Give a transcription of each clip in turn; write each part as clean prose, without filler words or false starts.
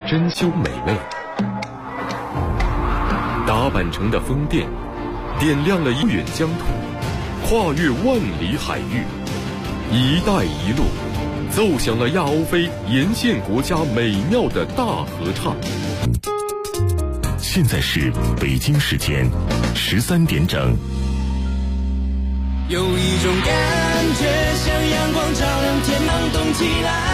珍馐美味。打板城的风电点亮了遥远疆土，跨越万里海域，一带一路奏响了亚欧非沿线国家美妙的大合唱。 现在是北京时间13点整。 有一种感觉，像阳光照亮天堂，动起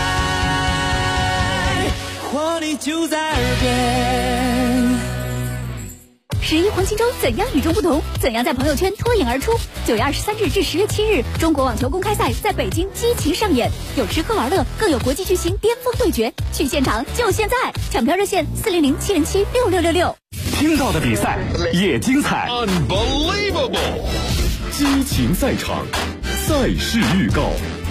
来，活力就在耳边。 11黄金周怎样与众不同？怎样在朋友圈脱颖而出？9月23日至10月7日，中国网球公开赛在北京激情上演，有吃喝玩乐，更有国际巨星巅峰对决。去现场就现在，抢票热线400-707-6666。 听到的比赛也精彩 Unbelievable！ 激情赛场，赛事预告。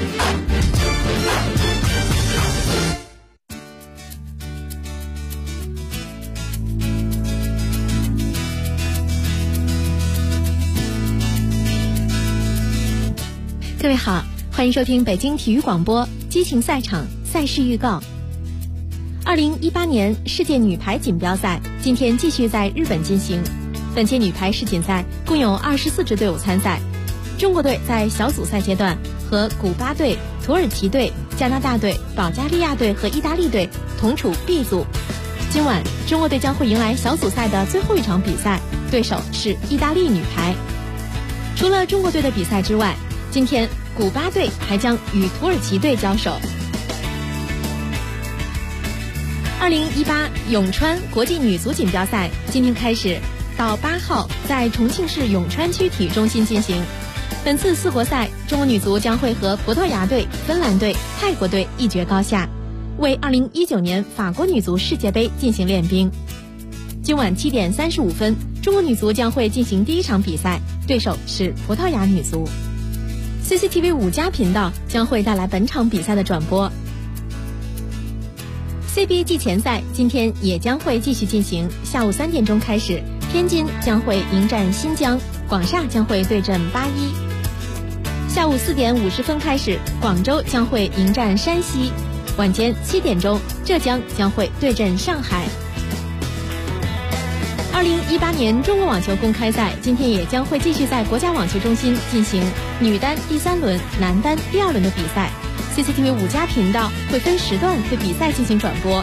各位好，欢迎收听北京体育广播激情赛场赛事预告。2018年世界女排锦标赛今天继续在日本进行。本届女排世锦赛共有24支队伍参赛，中国队在小组赛阶段和古巴队、土耳其队、加拿大队、保加利亚队和意大利队同处 B 组。今晚中国队将会迎来小组赛的最后一场比赛，对手是意大利女排。除了中国队的比赛之外，今天古巴队还将与土耳其队交手。2018永川国际女足锦标赛今天开始，到8号在重庆市永川区体育中心进行。本次4国赛，中国女足将会和葡萄牙队、芬兰队、泰国队一决高下，为2019年法国女足世界杯进行练兵。今晚7点35分，中国女足将会进行第一场比赛，对手是葡萄牙女足。CCTV 5+频道将会带来本场比赛的转播。CBA 季前赛今天也将会继续进行，下午3点钟开始，天津将会迎战新疆，广厦将会对阵81。下午4点50分开始，广州将会迎战山西，晚间7点钟，浙江将会对阵上海。2018年中国网球公开赛今天也将会继续在国家网球中心进行女单第3轮、男单第2轮的比赛。CCTV 5+频道会分时段对比赛进行转播。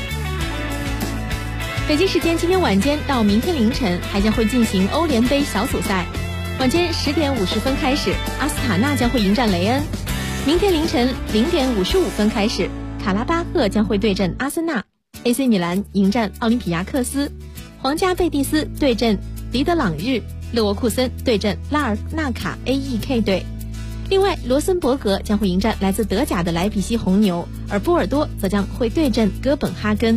北京时间今天晚间到明天凌晨还将会进行欧联杯小组赛。晚间10点50分开始，阿斯塔纳将会迎战雷恩。明天凌晨0点55分开始，卡拉巴赫将会对阵阿森纳， AC 米兰迎战奥林匹亚克斯，皇家贝蒂斯对阵迪德朗日，勒沃库森对阵拉尔纳卡 AEK 队。另外，罗森伯格将会迎战来自德甲的莱比锡红牛，而波尔多则将会对阵哥本哈根。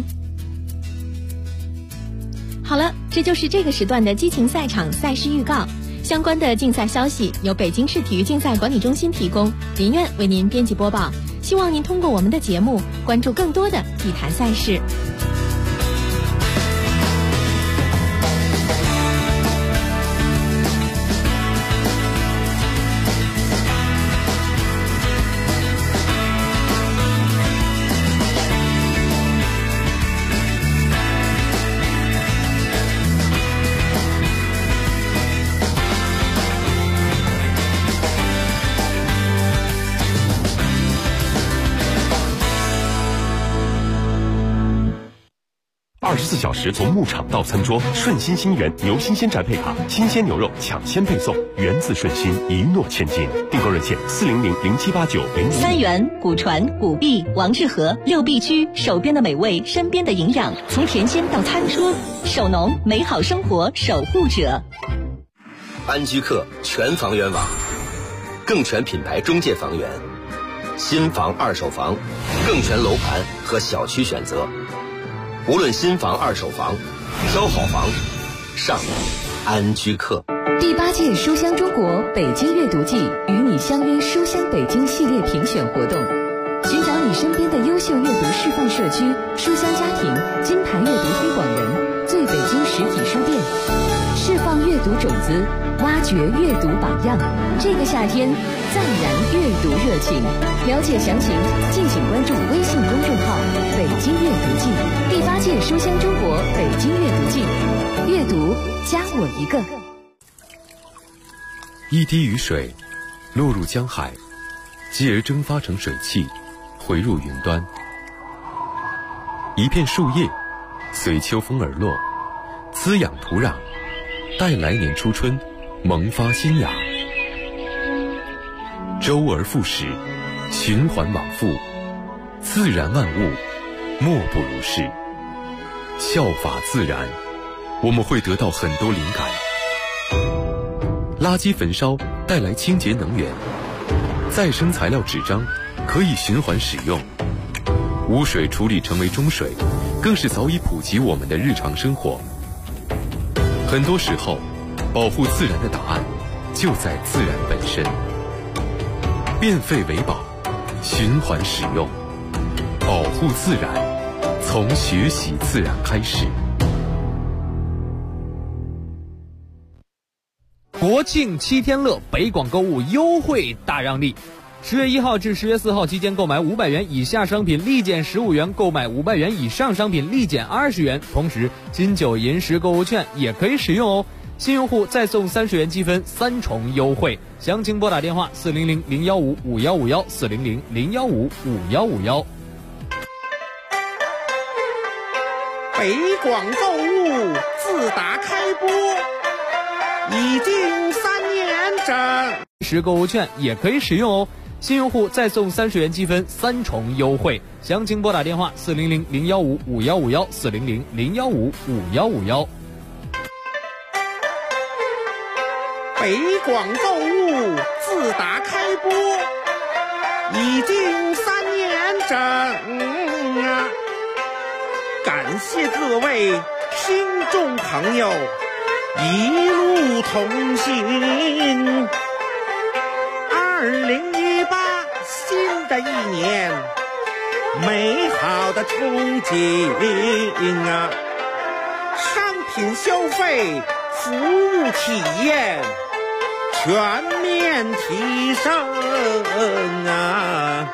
好了，这就是这个时段的激情赛场赛事预告。相关的竞赛消息由北京市体育竞赛管理中心提供，林苑为您编辑播报。希望您通过我们的节目关注更多的体坛赛事。 24小时从牧场到餐桌，顺心新源牛新鲜宅配卡，新鲜牛肉抢先配送，源自顺心，一诺千金。订购热线400-0789-015。 三元、古传、古碧、王致和6必居，手边的美味，身边的营养，从田间到餐桌，守农，美好生活守护者。 安居客全房源网，更全品牌中介房源，新房、二手房，更全楼盘和小区选择。无论新房、二手房，挑好房，上安居客。 第8届书香中国北京阅读季与你相约书香北京系列评选活动，寻找你身边的优秀阅读示范社区、书香家庭、金牌阅读推广人、最北京实体书店，释放阅阅读种子，挖掘阅读榜样。这个夏天，再燃阅读热情。了解详情，敬请关注微信公众号“北京阅读季”第8届书香中国北京阅读季。阅读加我一个。 一滴雨水落入江海，继而蒸发成水汽，回入云端。一片树叶随秋风而落，滋养土壤，待来年初春萌发新芽。周而复始，循环往复，自然万物莫不如是。效法自然，我们会得到很多灵感。垃圾焚烧带来清洁能源，再生材料纸张可以循环使用，污水处理成为中水，更是早已普及我们的日常生活。很多时候，保护自然的答案就在自然本身。变废为宝，循环使用，保护自然，从学习自然开始。 国庆7天乐，北广购物优惠大让利。10月1号至10月4号期间，购买500元以下商品立减15元，购买500元以上商品立减20元。同时，金九银10购物券也可以使用哦。新用户再送30元积分，3重优惠。详情拨打电话400-015-5151 400-015-5151。 北广购物自打开播已经3年整 ，10购物券也可以使用哦。新用户再送30元积分，3重优惠。详情拨打电话400-015-5151 400-015-5151。 北广购物自打开播已经3年整啊！感谢各位听众朋友一路同行。2018新的一年，美好的憧憬啊！商品消费，服务体验全面提升啊！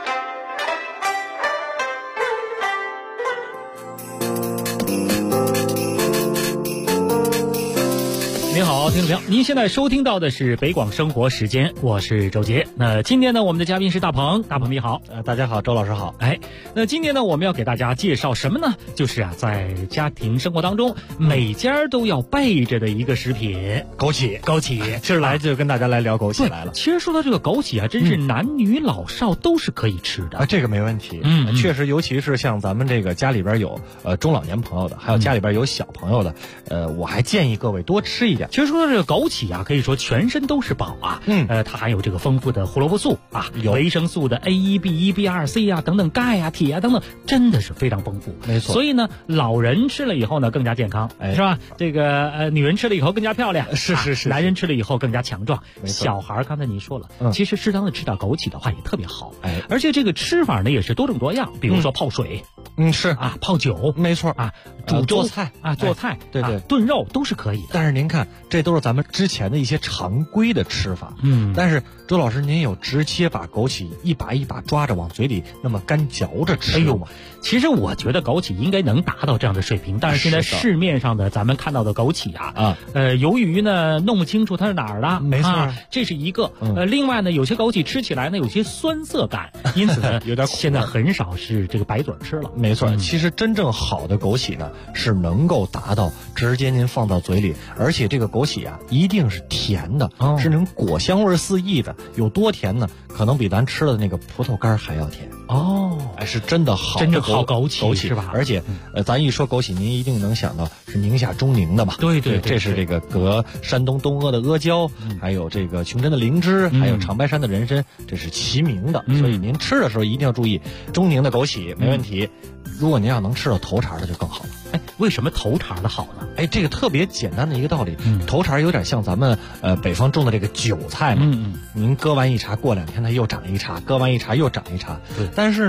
您好，听众朋友，您现在收听到的是北广生活时间，我是周杰。那今天呢，我们的嘉宾是大鹏，大鹏你好。 大家好，周老师好。 那今天呢，我们要给大家介绍什么呢？就是在家庭生活当中，每家都要备着的一个食品——枸杞。 今儿来就跟大家来聊枸杞来了。 其实说到这个枸杞啊，真是男女老少都是可以吃的这个没问题。确实，尤其是像咱们这个家里边有中老年朋友的，还有家里边有小朋友的，我还建议各位多吃一点。 其实说到这个枸杞啊，可以说全身都是宝啊。它含有这个丰富的胡萝卜素啊，有维生素的 A1、B1、B2、C 啊等等，钙啊、铁啊等等，真的是非常丰富。 没错。 所以呢，老人吃了以后呢更加健康，是吧？这个女人吃了以后更加漂亮， 是。 男人吃了以后更加强壮。 没错。 小孩刚才您说了，其实适当的吃点枸杞的话也特别好。而且这个吃法呢也是多种多样，比如说泡水， 是啊，泡酒， 没错啊，煮做菜啊，做菜， 对， 炖肉都是可以的。 但是您看，这都是咱们之前的一些常规的吃法。但是周老师，您有直接把枸杞一把一把抓着往嘴里那么干嚼着吃吗？ 其实我觉得枸杞应该能达到这样的水平，但是现在市面上的咱们看到的枸杞由于呢弄不清楚它是哪儿的， 没错， 这是一个。另外呢，有些枸杞吃起来呢有些酸涩感，因此呢有点苦。 现在很少是这个白嘴吃了。 没错，其实真正好的枸杞呢是能够达到直接您放到嘴里，而且这个枸杞啊一定是甜的，是那种果香味四溢的。有多甜呢？可能比咱吃的那个葡萄干还要甜。是真的好， 真正好枸杞是吧？而且咱一说枸杞，您一定能想到是宁夏中宁的吧？ 对， 这是这个隔山东东阿的阿胶，还有这个琼珍的灵芝，还有长白山的人参，这是齐名的。所以您吃的时候一定要注意，中宁的枸杞没问题。如果您要能吃到头茬的就更好了。 为什么头茬的好呢？ 这个特别简单的一个道理，头茬有点像咱们北方种的这个韭菜嘛。您割完一茬，过2天它又长一茬，割完一茬又长一茬。但是呢，您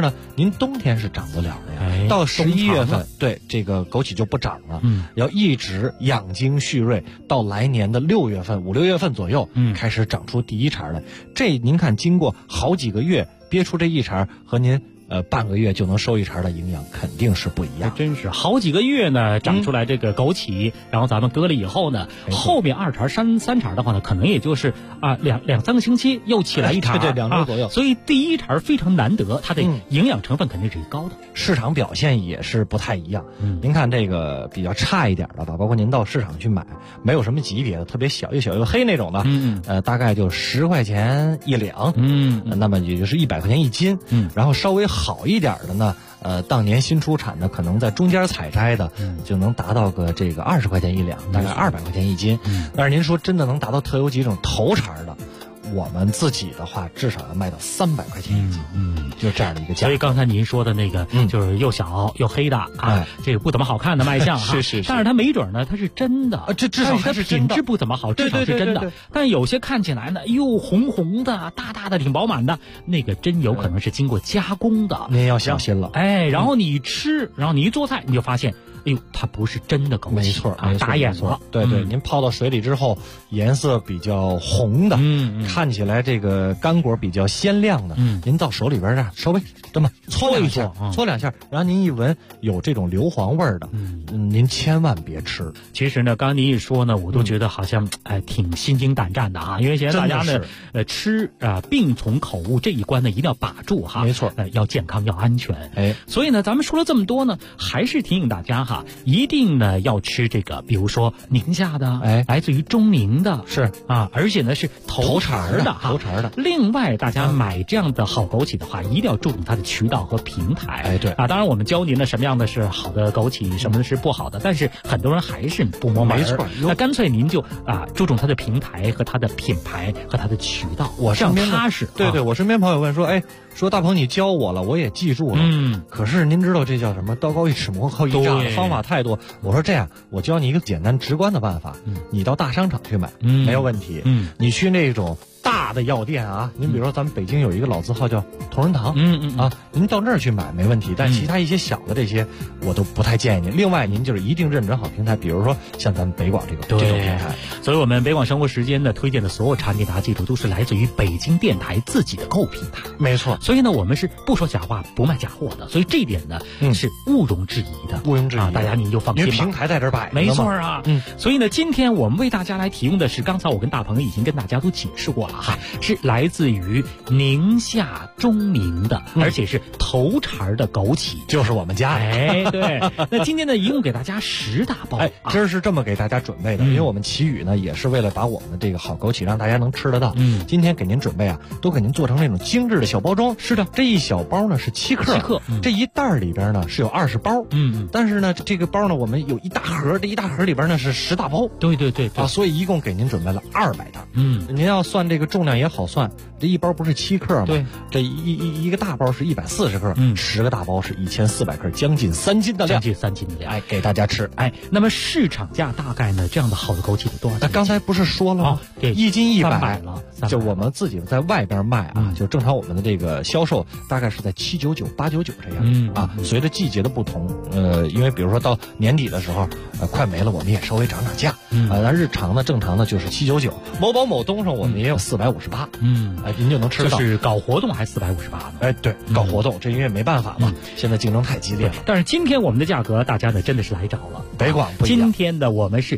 您冬天是长不了的呀。到11月份，对这个枸杞就不长了。要一直养精蓄锐，到来年的6月份、5、6月份左右，开始长出第一茬来。这您看，经过好几个月憋出这一茬，和您半个月就能收一茬的营养肯定是不一样。 真是好几个月呢长出来这个枸杞，然后咱们割了以后呢，后面2茬、3茬的话呢，可能也就是2、3个星期又起来一茬， 对，2周左右。 所以第一茬非常难得，它的营养成分肯定是高的， 市场表现也是不太一样。您看这个比较差一点的吧，包括您到市场去买，没有什么级别的，特别小又小又黑那种的，大概就10块钱1两，那么也就是100块钱1斤，然后稍微好一点的呢，当年新出产的，可能在中间采摘的，就能达到个这个20块钱1两，大概200块钱1斤。但是您说真的能达到特有几种头茬的，我们自己的话至少要卖到300块钱1斤，就这样的一个价。 所以刚才您说的那个，就是又小又黑的这个不怎么好看的卖相是， 但是它没准呢，它是真的， 这至少它品质不怎么好，至少是真的。但有些看起来呢，又红红的、大大的、挺饱满的，那个真有可能是经过加工的， 您要小心了。 然后你吃，然后你一做菜，你就发现。哎呦，它不是真的枸杞， 没错， 打眼了。 对，您泡到水里之后，颜色比较红的，看起来这个干果比较鲜亮的，您到手里边稍微这么搓2下，搓2下，然后您一闻有这种硫磺味的，您千万别吃。 其实呢，刚刚您一说呢，我都觉得好像挺心惊胆战的啊，因为现在大家呢吃病从口误这一关呢一定要把住哈， 没错， 要健康要安全。所以呢，咱们说了这么多呢，还是提醒大家哈。一定呢要吃这个，比如说宁夏的，来自于中宁的， 是而且呢是头茬的。另外，大家买这样的好枸杞的话，一定要注重它的渠道和平台。 对当然我们教您的什么样的是好的枸杞，什么的是不好的，但是很多人还是不摸门。 没错， 那干脆您就注重它的平台和它的品牌和它的渠道，这样踏实。 对，我身边朋友问说，说大鹏你教我了，我也记住了。可是您知道这叫什么？道高一尺，魔高一丈，方法太多。我说这样，我教你一个简单直观的办法，你到大商场去买，没有问题。你去那种大的药店啊，您比如说咱们北京有一个老字号叫同仁堂，您到那儿去买没问题。但其他一些小的这些，我都不太建议您。另外，您就是一定认准好平台，比如说像咱们北广这种平台。 所以我们北广生活时间呢推荐的所有产品，大家记住都是来自于北京电台自己的购物平台。 没错。 所以呢，我们是不说假话，不卖假货的。所以这一点呢，是毋庸置疑的。 毋庸置疑大家您就放心吧。 因为平台在这儿摆着呢嘛。 没错啊。所以呢，今天我们为大家来提供的是，刚才我跟大鹏已经跟大家都解释过了哈，是来自于宁夏中宁的，而且是头茬的枸杞， 就是我们家。 对。那今天呢，一共给大家10大包。 今儿是这么给大家准备的，因为我们奇宇呢也是为了把我们的这个好枸杞让大家能吃得到。今天给您准备都给您做成那种精致的小包装。 是的， 这一小包呢是7克，这一袋里边呢是有20包。但是呢这个包呢我们有一大盒，这一大盒里边呢是10大包。 对所以一共给您准备了200袋。您要算这个重量也好算，这一包不是7克吗？ 对， 这一个大包是140克，10个大包是1400克，将近3斤的量。 将近3斤的量， 给大家吃。 那么市场价大概呢，这样的好的枸杞有多少钱？ 刚才不是说了吗？1斤100 了， 就我们自己在外边卖就正常我们的这个销售大概是在799、899这样随着季节的不同，因为比如说到年底的时候，快没了，我们也稍微涨价。咱日常的正常的就是799，某宝某东上我们也有458。您就能吃到。 就是搞活动还458呢？ 对，搞活动，这因为没办法嘛，现在竞争太激烈了。 但是今天我们的价格，大家呢真的是来着了。 北广不一样， 今天的我们是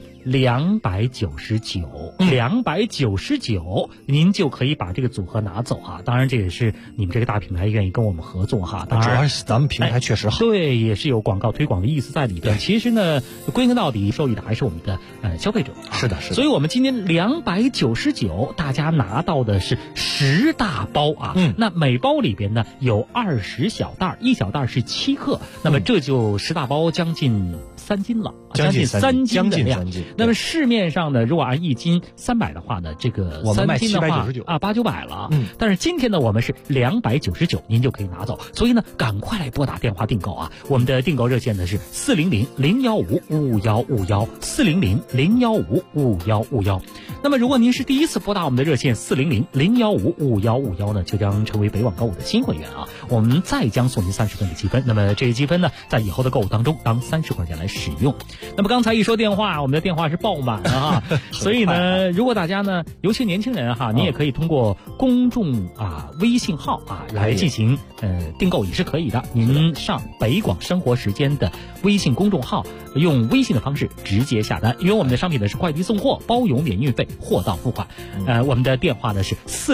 299，299，您就可以把这个组合拿走啊。当然，这也是你们这个大品牌愿意跟我们合作哈。当然， 主要是咱们平台确实好。 对，也是有广告推广的意思在里边。其实呢，归根到底，受益的还是我们的消费者。 是的。 所以我们今天299，大家拿到的是10大包啊。那每包里边呢有20小袋，一小袋是7克，那么这就10大包将近3斤了，将近3斤的量。那么市面上呢，如果按1斤300的话呢，这个3斤的话800-900了。但是今天呢，我们是299，您就可以拿走。所以呢，赶快来拨打电话订购啊！我们的订购热线呢是400-015-5151，400-015-5151。 那么如果您是第一次拨打我们的热线400-015-5151呢，就将成为北网购物的新会员啊，我们再将送您30分的积分。那么这些积分呢，在以后的购物当中当30块钱来使用。那么刚才一说电话，我们的电话是爆满了啊，所以呢，如果大家呢，尤其年轻人哈，你也可以通过公众微信号来进行订购也是可以的。您上北广生活时间的微信公众号，用微信的方式直接下单，因为我们的商品呢是快递送货，包邮免运费，货到付款。我们的电话呢是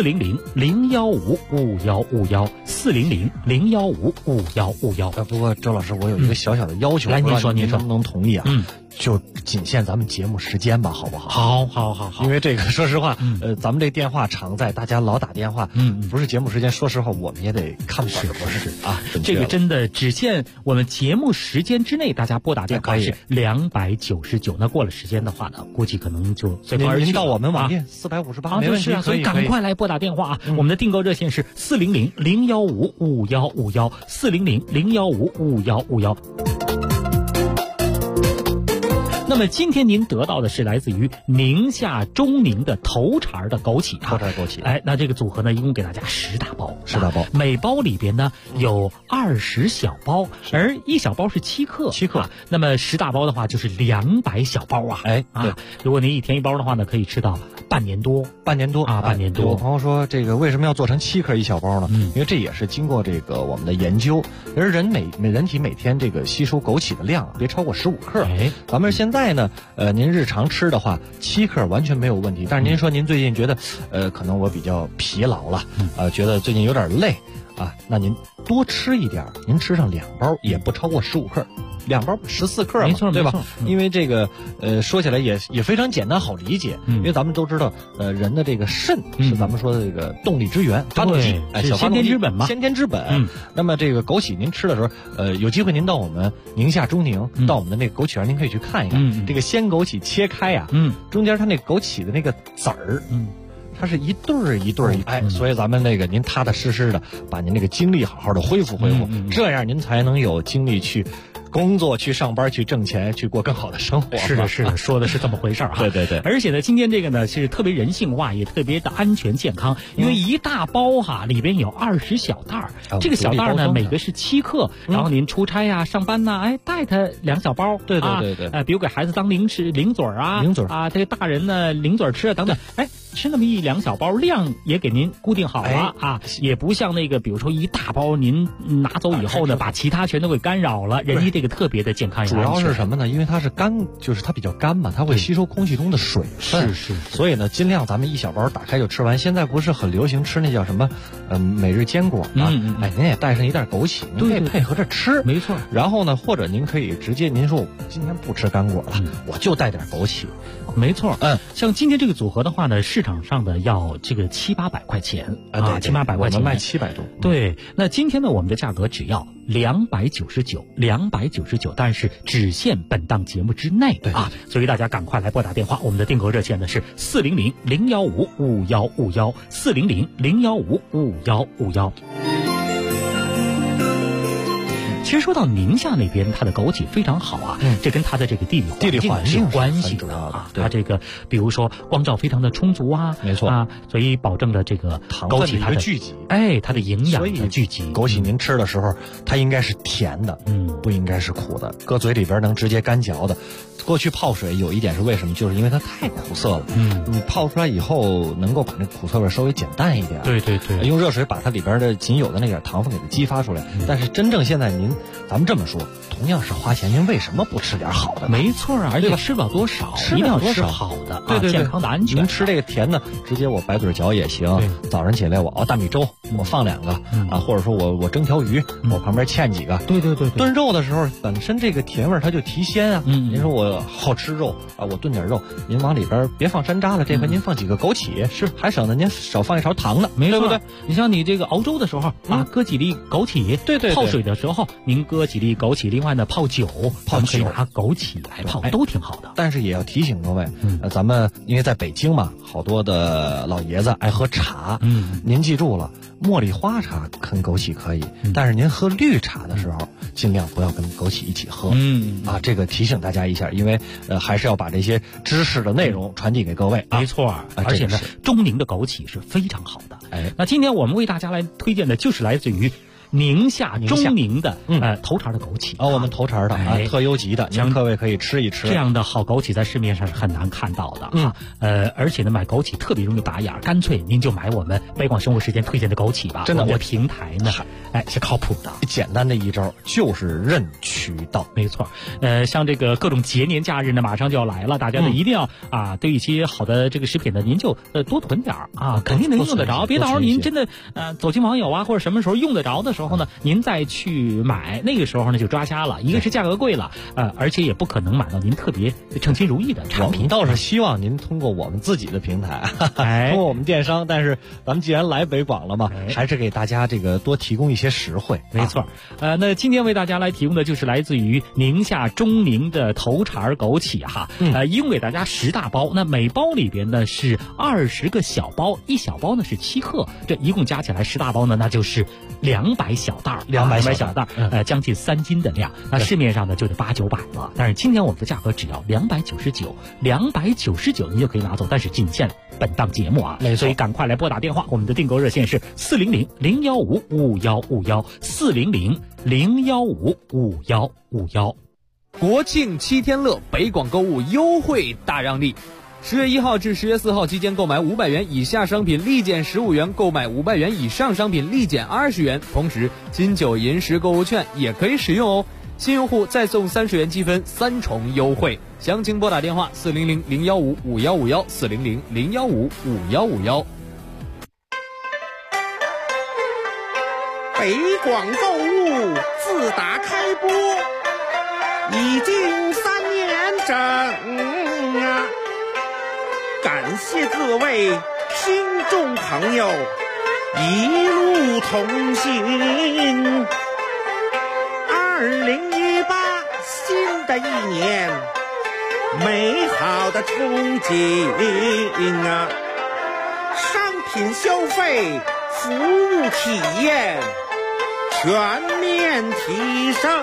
400-015-5151，400-015-5151。 不过周老师，我有一个小小的要求， 来，您说， 能不能同意啊？就仅限咱们节目时间吧，好不好？ 好。 因为这个，说实话，咱们这电话常在，大家老打电话，不是节目时间，说实话，我们也得看本儿，不是啊。 这个真的只限我们节目时间之内，大家拨打电话是299。那过了时间的话呢，估计可能就随风而去。 您到我们网店458，没问题， 所以赶快来拨打电话啊！我们的订购热线是400-015-5151，400-015-5151。那么今天您得到的是来自于宁夏中宁的头茬的枸杞头茬枸杞。 那这个组合呢，一共给大家10大包 ，10大包， 每包里边呢有20小包，而1小包是7克，那么10大包的话就是200小包啊！如果您一天1包的话呢，可以吃到半年多。 有朋友说，这个为什么要做成7克1小包呢？因为这也是经过这个我们的研究，而人体每天这个吸收枸杞的量别超过15克。咱们现在呢，您日常吃的话，7克完全没有问题。但是您说您最近觉得，可能我比较疲劳了，觉得最近有点累啊，那您多吃一点，您吃上2包也不超过15克。2包14克嘛， 没错， 对吧？因为这个说起来也非常简单好理解，因为咱们都知道，人的这个肾是咱们说的这个动力之源，发动机，小发动机先天之本嘛， 先天之本。那么这个枸杞您吃的时候，有机会您到我们宁夏中宁，到我们的那个枸杞园，您可以去看一看，这个鲜枸杞切开呀，中间它那枸杞的那个籽儿，它是一对儿一对儿，所以咱们那个您踏踏实实的把您那个精力好好的恢复，这样您才能有精力去工作，去上班，去挣钱，去过更好的生活。 是的，说的是这么回事儿哈。 对。 而且呢，今天这个呢是特别人性化，也特别的安全健康，因为一大包里边有20小袋儿，这个小袋儿呢每个是7克，然后您出差呀、上班呐，带它2小包。 对。 比如给孩子当零嘴啊，这个大人呢零嘴吃啊等等，吃那么1-2小包，量也给您固定好了也不像那个比如说一大包您拿走以后呢，把其他全都给干扰了，人家这个特别的健康。 主要是什么呢？因为它是干，就是它比较干嘛，它会吸收空气中的水分。 是。 所以呢，尽量咱们1小包打开就吃完。现在不是很流行吃那叫什么每日坚果吗？您也带上一袋枸杞，您可以配合着吃。 没错。 然后呢，或者您可以直接您说我今天不吃干果了，我就带点枸杞。 没错。像今天这个组合的话呢，市场上的要这个700-800块钱700-800块钱， 我们卖700多。 对，那今天呢，我们的价格只要299，但是只限本档节目之内所以大家赶快来拨打电话，我们的订购热线呢是400-015-5151，400-015-5151。其实说到宁夏那边，它的枸杞非常好这跟它的这个地理环境有关系的它这个比如说光照非常的充足没错所以保证了这个枸杞它的聚集， 它的营养的聚集。 枸杞您吃的时候，它应该是甜的，不应该是苦的，搁嘴里边能直接干嚼的。过去泡水有一点是为什么？就是因为它太苦涩了。你泡出来以后，能够把那苦涩味稍微减淡一点。 对。 用热水把它里边的仅有的那点糖分给它激发出来。但是真正现在咱们这么说，同样是花钱，您为什么不吃点好的？ 没错而且吃不了多少，一定要吃好的， 对， 健康的、安全。 您吃这个甜的，直接我白嘴嚼也行。早上起来我熬大米粥，我放2个或者说我蒸条鱼，我旁边芡几个。 对。 炖肉的时候，本身这个甜味它就提鲜您说我好吃肉我炖点肉，您往里边别放山楂了，这回您放几个枸杞，还省得您少放一勺糖呢， 对不对？ 你像你这个熬粥的时候搁几粒枸杞， 对。 泡水的时候您搁几粒枸杞，另外呢泡酒可以拿枸杞来泡，都挺好的。 但是也要提醒各位，咱们因为在北京嘛，好多的老爷子爱喝茶，您记住了， 茉莉花茶跟枸杞可以，但是您喝绿茶的时候，尽量不要跟枸杞一起喝。这个提醒大家一下，因为还是要把这些知识的内容传递给各位。 没错，而且呢，中宁的枸杞是非常好的。那今天我们为大家来推荐的就是来自于宁夏中宁的头茬的枸杞。 我们头茬的特优级的，您各位可以吃一吃。 这样的好枸杞在市面上是很难看到的而且呢，买枸杞特别容易打眼，干脆您就买我们北广生活时间推荐的枸杞吧。 真的， 我们的平台呢，是靠谱的。 简单的一招就是认渠道。 没错，像这个各种节年假日呢，马上就要来了，大家呢一定要对一些好的这个食品呢，您就多囤点肯定能用得着。别到时候您真的走亲网友或者什么时候用得着的时候呢，您再去买，那个时候呢就抓瞎了。一个是价格贵了，而且也不可能买到您特别称心如意的产品。 我们倒是希望您通过我们自己的平台，通过我们电商。但是咱们既然来北广了嘛，还是给大家这个多提供一些实惠。 没错，那今天为大家来提供的就是来自于宁夏中宁的头茬枸杞一共给大家10大包，那每包里边呢是20个小包，一小包呢是7克，这一共加起来10大包呢，那就是200小袋，200小袋，将近3斤的量。那市面上呢就得8、900了，但是今天我们的价格只要299，299您就可以拿走，但是仅限本档节目所以赶快来拨打电话，我们的订购热线是400-015-5151，400-015-5151。 国庆7天乐，北广购物优惠大让利。10月1号至10月4号期间购买500元以下商品立减15元，购买500元以上商品立减20元。同时，金9银10购物券也可以使用哦。新用户再送30元积分，3重优惠。详情拨打电话400-015-5151，400-015-5151。 北广购物自打开播已经3年整感谢各位听众朋友一路同行。2018新的一年，美好的憧憬商品消费、服务体验全面提升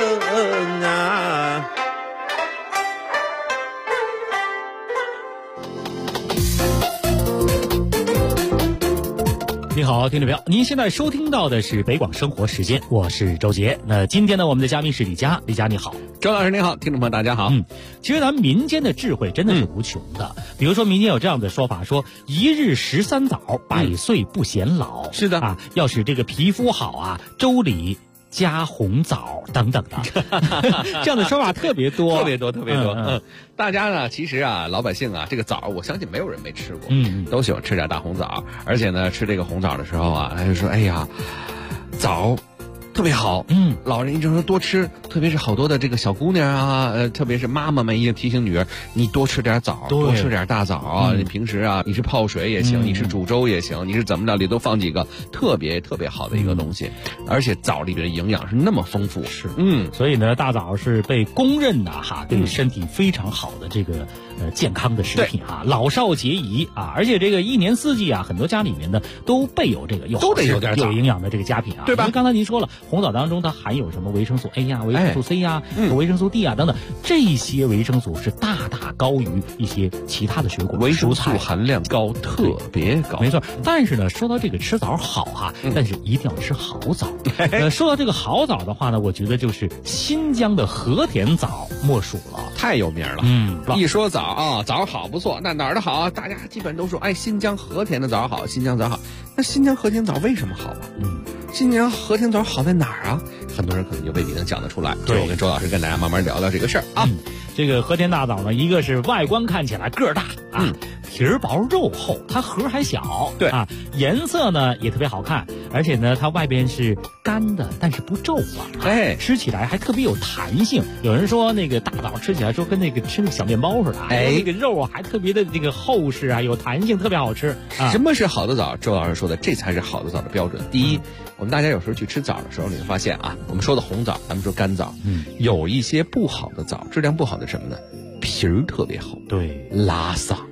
你好，听众朋友，您现在收听到的是北广生活时间，我是周杰。那今天呢，我们的嘉宾是李佳，李佳你好。 周老师你好，听众朋友大家好。 其实咱们民间的智慧真的是无穷的。比如说民间有这样的说法，说一日13枣，100岁不显老。 是的要使这个皮肤好粥里加红枣等等的，这样的说法特别多， 特别多。大家呢，其实老百姓这个枣，我相信没有人没吃过，都喜欢吃点大红枣。而且呢，吃这个红枣的时候他就说：“哎呀，枣特别好。”老人一直说多吃，特别是好多的这个小姑娘特别是妈妈们一定提醒女儿，你多吃点枣，多吃点大枣你平时你是泡水也行，你是煮粥也行，你是怎么着里头放几个，特别特别好的一个东西。而且枣里边的营养是那么丰富， 所以呢，大枣是被公认的对身体非常好的这个健康的食品老少皆宜而且这个一年四季很多家里面呢都备有这个都得有点有营养的这个佳品对吧？ 刚才您说了，红枣当中它含有什么维生素 A 维生素 C 维生素 D 等等，这些维生素是大大高于一些其他的水果， 维生素含量高，特别高。 没错，但是呢，说到这个吃枣好但是一定要吃好枣。说到这个好枣的话呢，我觉得就是新疆的和田枣莫属了， 太有名了。一说枣枣好不错，那哪儿的好大家基本都说新疆和田的枣好，新疆枣好。那新疆和田枣为什么好新疆和田枣好在哪儿很多人可能就未必能讲得出来。对，我跟周老师跟大家慢慢聊聊这个事儿这个和田大枣呢，一个是外观看起来个儿大皮儿薄肉厚，它核还小， 对颜色呢也特别好看，而且呢它外边是干的，但是不皱吃起来还特别有弹性。有人说那个大枣吃起来说跟那个吃那个小面包似的那个肉还特别的这个厚实有弹性，特别好吃。 什么是好的枣？周老师说的这才是好的枣的标准。第一，我们大家有时候去吃枣的时候，你会发现我们说的红枣，咱们说干枣有一些不好的枣，质量不好的什么呢？皮儿特别厚， 对， 拉嗓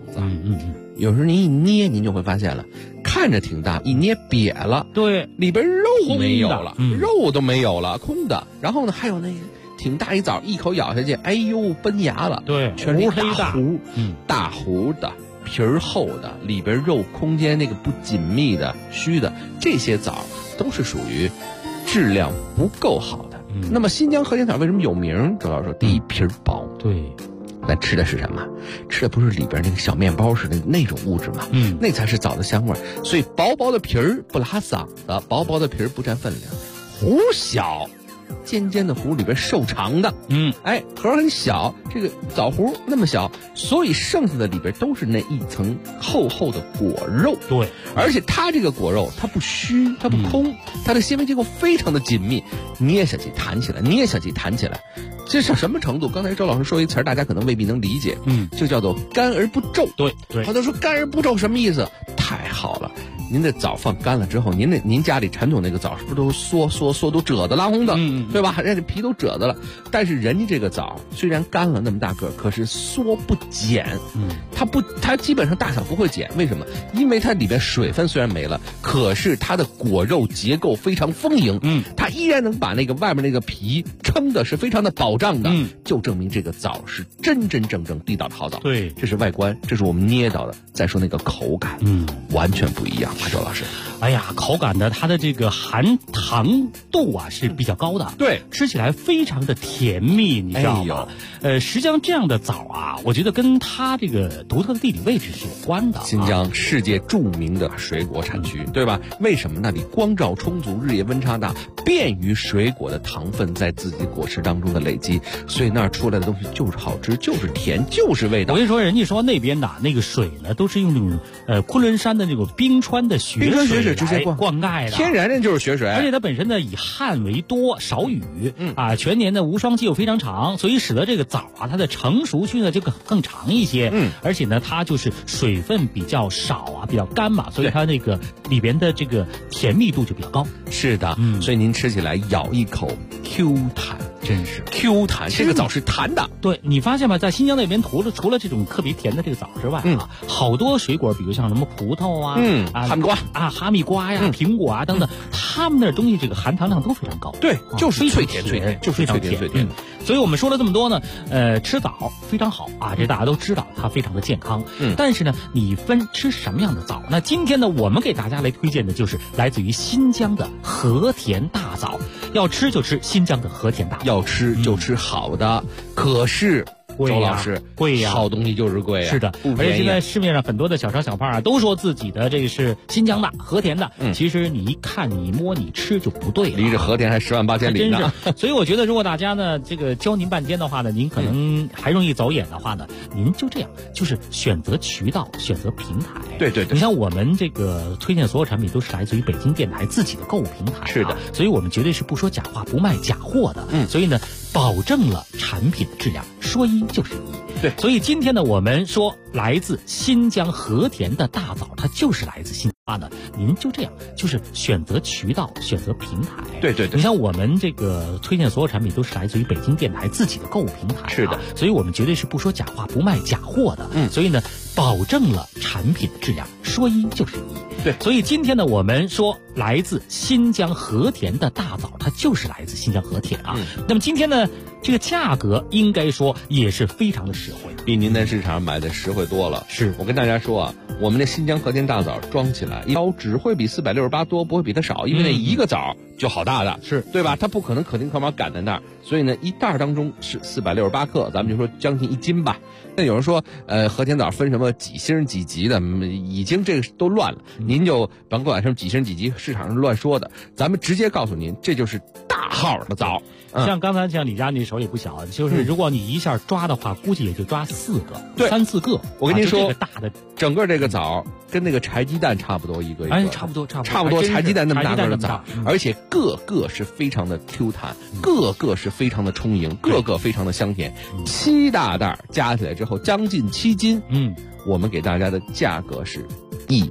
子。有时候您一捏，您就会发现了，看着挺大，一捏瘪了， 对， 里边肉没有了，肉都没有了，空的。然后呢，还有那个挺大一枣，一口咬下去，哎呦，崩牙了， 对， 全是大核，大核的，皮儿厚的，里边肉空间那个不紧密的、虚的，这些枣都是属于质量不够好的。那么新疆和田枣为什么有名？周老师说，第一皮儿薄， 对。 咱吃的是什么？吃的不是里边那个小面包似的那种物质嘛？那才是枣的香味。所以薄薄的皮儿不拉嗓子，薄薄的皮儿不占分量，核小，尖尖的核里边瘦长的，核很小，这个枣核那么小，所以剩下的里边都是那一层厚厚的果肉。 对， 而且它这个果肉它不虚，它不空，它的纤维结构非常的紧密，捏下去弹起来，捏下去弹起来。这是什么程度？刚才周老师说一词儿，大家可能未必能理解，就叫做干而不皱。 对， 好多说干而不皱什么意思？太好了，您的枣放干了之后，您家里传统那个枣是不是都缩都褶子拉红的，对吧？人家皮都褶子了，但是人家这个枣虽然干了那么大个，可是缩不减，它基本上大小不会减，为什么？因为它里边水分虽然没了，可是它的果肉结构非常丰盈，它依然能把那个外面那个皮撑的是非常的保障的，就证明这个枣是真真正正地道的好枣。 对， 这是外观，这是我们捏到的。再说那个口感，完全不一样啊，周老师。 哎呀，口感呢，它的这个含糖度啊是比较高的， 对， 吃起来非常的甜蜜，你知道吗？实际上这样的枣啊，我觉得跟它这个独特的地理位置是有关的。 新疆世界著名的水果产区，对吧？为什么那里光照充足，日夜温差大，便于水果的糖分在自己果实当中的累积，所以那儿出来的东西就是好吃，就是甜，就是味道。 我跟你说，人家说那边的那个水呢，都是用那种昆仑山的那种冰川的雪水直接灌溉的， 天然的就是雪水， 而且它本身呢以旱为多，少雨，全年的无霜季又非常长，所以使得这个枣啊，它的成熟期呢就更长一些，而且呢它就是水分比较少啊，比较干嘛，所以它那个里边的这个甜蜜度就比较高。 是的，所以您吃起来咬一口 Q 弹， 真是 Q 弹，这个枣是弹的。 对，你发现吗？在新疆那边除了这种特别甜的这个枣之外好多水果，比如像什么葡萄啊， 哈密瓜啊，哈密瓜呀，苹果啊等等，他们那东西这个含糖量都非常高。 对，就是脆甜，就是脆甜。 所以我们说了这么多呢，吃枣非常好啊，这大家都知道，它非常的健康。但是呢，你分吃什么样的枣？那今天呢，我们给大家来推荐的就是来自于新疆的和田大枣。要吃就吃新疆的和田大枣， 要吃就吃好的。可是周老师， 贵呀， 好东西就是贵呀。 是的，而且现在市面上很多的小商小贩啊，都说自己的这个是新疆的和田的，其实你一看、你摸、你吃就不对了， 离着和田还108000里呢。 所以我觉得，如果大家呢这个教您半天的话呢，您可能还容易走眼的话呢，您就这样，就是选择渠道、选择平台。 对， 你像我们这个推荐所有产品都是来自于北京电台自己的购物平台， 是的， 所以我们绝对是不说假话、不卖假货的。所以呢，保证了产品的质量，说一就是一。 对， 所以今天呢，我们说来自新疆和田的大枣，它就是来自新疆的。您就这样，就是选择渠道，选择平台。 对， 你像我们这个推荐所有产品都是来自于北京电台自己的购物平台， 是的， 所以我们绝对是不说假话、不卖假货的。所以呢，保证了产品的质量，说一就是一。 对， 所以今天呢，我们说来自新疆和田的大枣，它就是来自新疆和田啊。那么今天呢，这个价格应该说也是非常的实惠， 比您在市场上买的实惠多了。 是我跟大家说啊，我们的新疆和田大枣装起来一包只会比468多，不会比它少，因为那一个枣就好大的， 是对吧？它不可能可丁可卯赶在那儿，所以呢，一袋当中是468克，咱们就说将近1斤吧。那有人说，和田枣分什么几星几级的，已经这个都乱了。您就甭管什么几星几级，市场上乱说的，咱们直接告诉您，这就是大号的枣。 像刚才像李佳，你手也不小，就是如果你一下抓的话，估计也就抓4个， 对 3、4个。 我跟您说， 这个大的整个这个枣跟那个柴鸡蛋差不多一个， 差不多柴鸡蛋那么大个的枣，而且个个是非常的 Q 弹，个个是非常的充盈，个个非常的香甜。7大袋加起来之后将近7斤，我们给大家的价格是199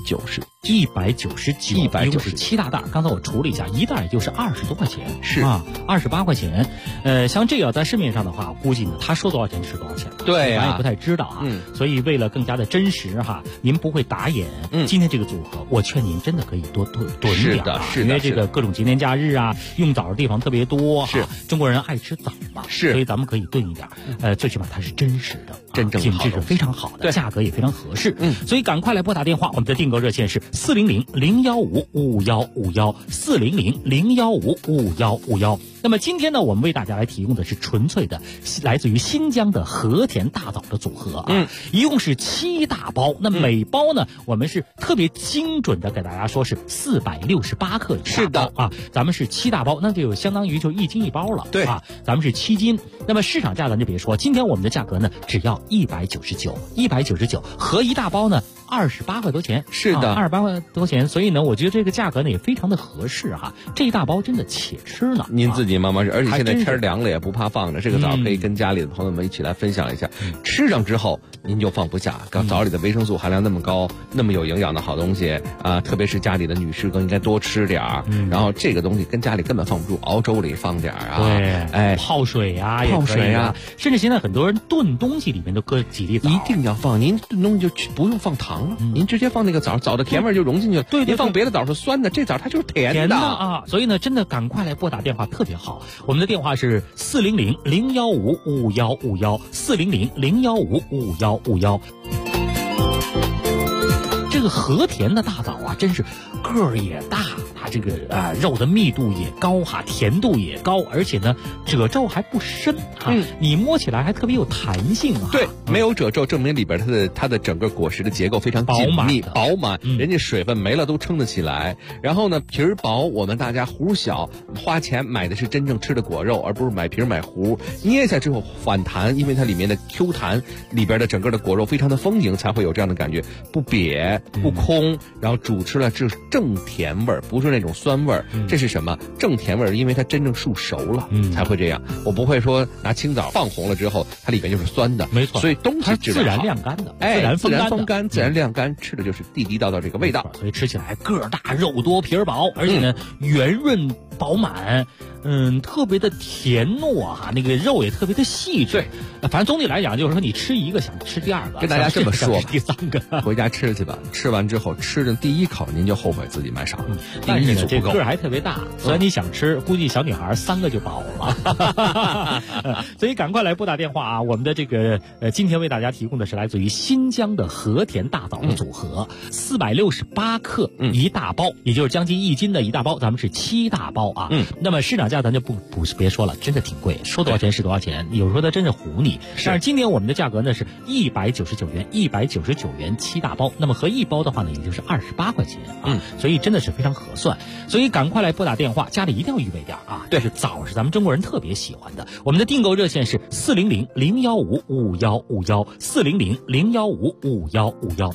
199，一共是7大袋。刚才我除了一下，一袋也就是20多块钱， 是啊，28块钱。像这个在市面上的话，估计呢，他说多少钱是多少钱， 对呀， 咱也不太知道啊。所以为了更加的真实哈，您不会打眼。今天这个组合，我劝您真的可以多囤点啊， 是的， 因为这个各种节年假日啊，用枣的地方特别多， 是中国人爱吃枣嘛， 是， 所以咱们可以炖一点。最起码它是真实的， 真正品质是非常好的，价格也非常合适。所以赶快来拨打电话，我们的订购热线是400-015-5151，400-015-5151。那么今天呢，我们为大家来提供的是纯粹的来自于新疆的和田大枣的组合啊，一共是7大包。那每包呢，我们是特别精准的给大家说是468克一大包，是的啊，咱们是7大包，那就相当于就1斤1包了，对啊，咱们是7斤。那么市场价咱就别说，今天我们的价格呢只要199，合一大包呢28块多钱， 是的 ，28块多钱。所以呢，我觉得这个价格呢也非常的合适哈，这一大包真的且吃呢。 您自己慢慢吃，而且现在天凉了也不怕放着，这个枣可以跟家里的朋友们一起来分享一下。吃上之后您就放不下，枣里的维生素含量那么高，那么有营养的好东西啊，特别是家里的女士更应该多吃点儿。然后这个东西跟家里根本放不住，熬粥里放点儿啊， 对， 哎， 泡水啊， 泡水啊， 甚至现在很多人炖东西里面都搁几粒枣， 一定要放。您炖东西就不用放糖了，您直接放那个枣的甜味就融进去了。对，您放别的枣是酸的，这枣它就是甜的啊。所以呢，真的赶快来拨打电话特别好，我们的电话是400-015-5151，400-015-5151。这个和田的大枣啊，真是个儿也大，它这个肉的密度也高哈，甜度也高，而且呢褶皱还不深哈，你摸起来还特别有弹性啊。 对，没有褶皱，证明里边它的整个果实的结构非常紧密饱满，人家水分没了都撑得起来。然后呢，皮儿薄，我们大家核小，花钱买的是真正吃的果肉，而不是买皮买核。捏下之后反弹，因为它里面的 Q 弹，里边的整个的果肉非常的丰盈，才会有这样的感觉，不瘪不空，然后煮吃了就是正甜味儿，不是那种酸味儿。这是什么？正甜味儿，因为它真正熟了，才会这样。我不会说拿青枣放红了之后，它里边就是酸的， 没错。 所以东西自然晾干的， 自然风干，自然晾干，吃的就是地地道道这个味道。 所以吃起来个儿大、肉多、皮儿薄，而且呢圆润饱满。特别的甜糯哈，那个肉也特别的细致。反正总体来讲，就是说你吃一个想吃第二个， 跟大家这么说， 第三个回家吃去吧。吃完之后，吃的第一口您就后悔自己买少了。 但是呢，这个儿还特别大，虽然你想吃，估计小女孩3个就饱了。所以赶快来拨打电话啊！我们的这个今天为大家提供的是来自于新疆的和田大枣的组合，468克一大包，也就是将近1斤的一大包，咱们是7大包啊。那么市场价咱就别说了，真的挺贵，说多少钱是多少钱，有时候它真是唬你。但是今年我们的价格呢是199元，199元7大包，那么合一包的话呢，也就是28块钱啊，所以真的是非常合算。所以赶快来拨打电话，家里一定要预备点啊。对，是枣是咱们中国人特别喜欢的。我们的订购热线是400-015-5151，400-015-5151。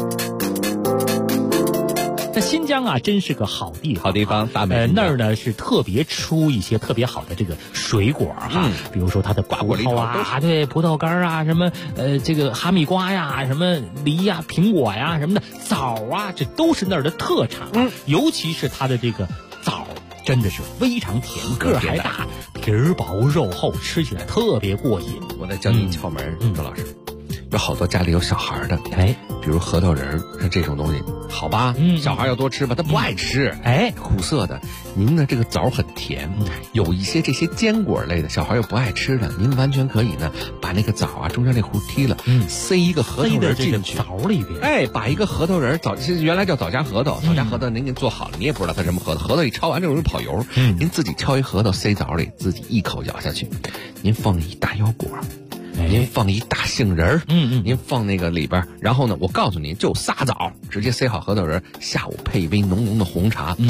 在新疆啊，真是个好地方， 大美。 那儿呢是特别出一些特别好的这个水果哈，比如说它的葡萄啊，对，葡萄干啊，什么这个哈密瓜呀，什么梨呀、苹果呀什么的，枣啊，这都是那儿的特产。尤其是它的这个枣，真的是非常甜，个儿还大，皮儿薄肉厚，吃起来特别过瘾。 我再教你窍门，周老师。有好多家里有小孩的，比如核桃仁像这种东西，好吧，小孩要多吃吧，他不爱吃，苦涩的。您呢，这个枣很甜，有一些这些坚果类的，小孩又不爱吃的，您完全可以呢，把那个枣啊中间那核剔了，塞一个核桃仁进去， 枣里边， 把一个核桃仁原来叫枣夹核桃，枣夹核桃您给做好了，你也不知道它什么核桃，核桃一焯完就容易跑油，您自己焯一核桃塞枣里，自己一口咬下去，您放一大腰果。您放一大杏仁儿，您放那个里边，然后呢，我告诉您，就仨枣，直接塞好核桃仁，下午配一杯浓浓的红茶，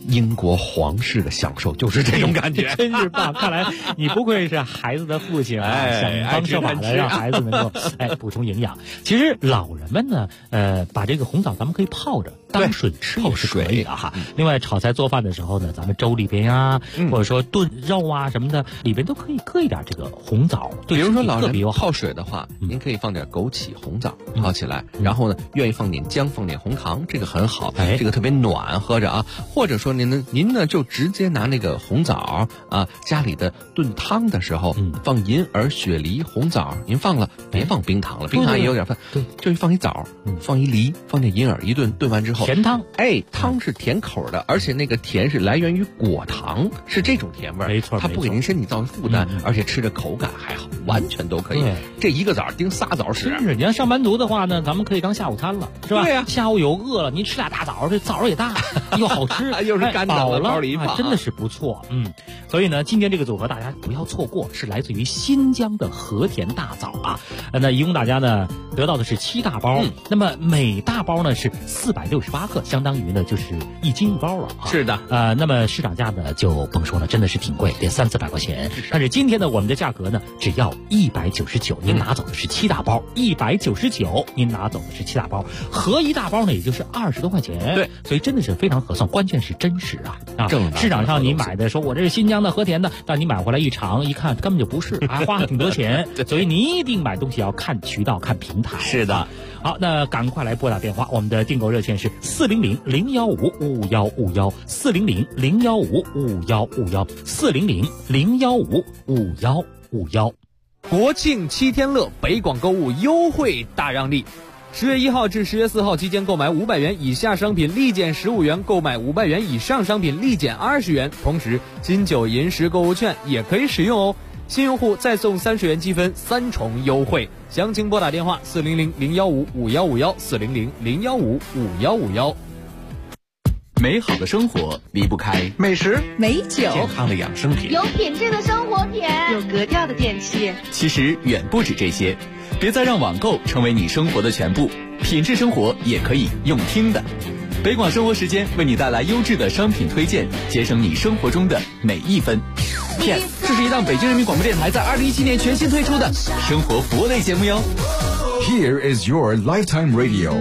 英国皇室的享受，就是这种感觉， 真是棒！看来你不愧是孩子的父亲啊，想方设法的让孩子能够补充营养。其实老人们呢，把这个红枣咱们可以泡着当水吃也是可以的哈。另外炒菜做饭的时候呢，咱们粥里边呀，或者说炖肉啊什么的，里边都可以搁一点这个红枣。 比如说老人泡水的话，您可以放点枸杞、红枣泡起来，然后呢，愿意放点姜、放点红糖，这个很好，这个特别暖，喝着啊。或者说您呢就直接拿那个红枣啊，家里的炖汤的时候，放银耳、雪梨、红枣，您放了别放冰糖了，冰糖也有点饭，就放一枣，放一梨，放点银耳，一炖完之后， 甜汤， 汤是甜口的，而且那个甜是来源于果糖，是这种甜味儿， 没错， 它不给您身体造成负担，而且吃着口感还好，完全都可以。这一个枣盯仨枣使。 是，你要上班族的话呢，咱们可以当下午餐了，是吧？ 对呀， 下午有饿了，您吃俩大枣，这枣也大，又好吃， 又是干枣了， 包里一放， 真的是不错。所以呢，今天这个组合大家不要错过，是来自于新疆的和田大枣啊。那一共大家呢得到的是7大包，那么每大包呢是468克，相当于呢就是1斤1包了啊。 是的， 那么市场价呢就甭说了，真的是挺贵，得300-400块钱。但是今天呢，我们的价格呢只要199，您拿走的是7大包，199，您拿走的是7大包，合一大包呢也就是20多块钱。 对， 所以真的是非常合算，关键是真实啊！市场上你买的说我这是新疆的和田的，但你买回来一尝一看根本就不是，还花了挺多钱。所以你一定买东西要看渠道、看平台。 是的， 好，那赶快来拨打电话，我们的订购热线是400-015-5151，400-015-5151，400-015-5151。 国庆7天乐，北广购物优惠大让利。10月1号至10月4号期间购买500元以下商品立减15元，购买500元以上商品立减20元。同时，金9银10购物券也可以使用哦。新用户再送30元积分，3重优惠。详情拨打电话400-015-5151，400-015-5151。 美好的生活离不开美食、 美酒、 健康的养生品， 有品质的生活品， 有格调的电器。 其实远不止这些，别再让网购成为你生活的全部，品质生活也可以用听的。北广生活时间为你带来优质的商品推荐，节省你生活中的每一分。片，这是一档北京人民广播电台在2017年全新推出的生活服务类节目哟。 Here is your lifetime radio。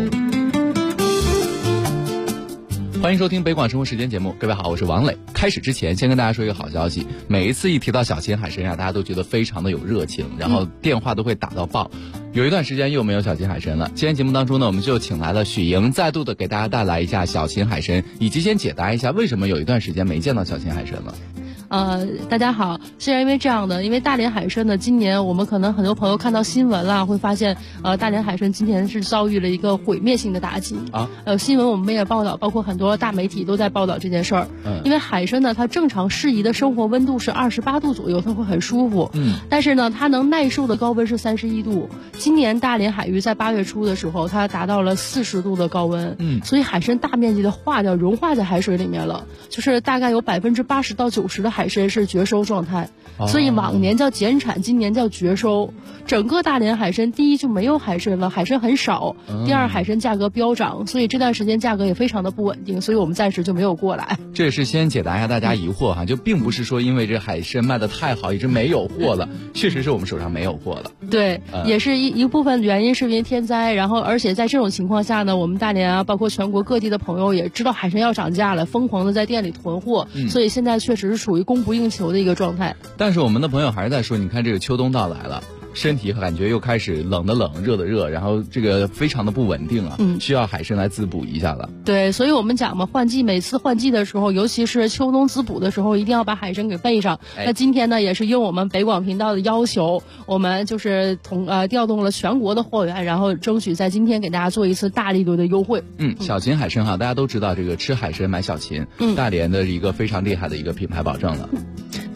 欢迎收听北广生活时间节目，各位好，我是王磊。开始之前先跟大家说一个好消息，每一次一提到小秦海参大家都觉得非常的有热情，然后电话都会打到爆。有一段时间又没有小秦海参了，今天节目当中呢，我们就请来了许莹，再度的给大家带来一下小秦海参，以及先解答一下为什么有一段时间没见到小秦海参了。 大家好，是因为这样的，因为大连海参呢，今年我们可能很多朋友看到新闻了，会发现大连海参今年是遭遇了一个毁灭性的打击啊。新闻我们也报道，包括很多大媒体都在报道这件事儿。因为海参呢，它正常适宜的生活温度是28度左右，它会很舒服。但是呢，它能耐受的高温是31度。今年大连海域在8月初的时候，它达到了40度的高温。所以海参大面积的融化在海水里面了，就是大概有80%到90%的海参是绝收状态，所以往年叫减产，今年叫绝收。整个大连海参，第一就没有海参了，海参很少；第二，海参价格飙涨，所以这段时间价格也非常的不稳定，所以我们暂时就没有过来。 这也是先解答一下大家疑惑哈，就并不是说因为这海参卖的太好，一直没有货了，确实是我们手上没有货了。 对，也是一部分原因是因为天灾，然后而且在这种情况下呢，我们大连啊，包括全国各地的朋友也知道海参要涨价了，疯狂的在店里囤货，所以现在确实是属于供不应求的一个状态。 但是我们的朋友还是在说，你看这个秋冬到来了，身体感觉又开始冷的冷，热的热，然后这个非常的不稳定啊，需要海参来滋补一下了。 对，所以我们讲嘛，每次换季的时候，尤其是秋冬滋补的时候，一定要把海参给备上。那今天呢，也是应我们北广频道的要求，我们就是调动了全国的货源，然后争取在今天给大家做一次大力度的优惠。 小秦海参哈，大家都知道这个吃海参买小秦，大连的一个非常厉害的一个品牌保证了。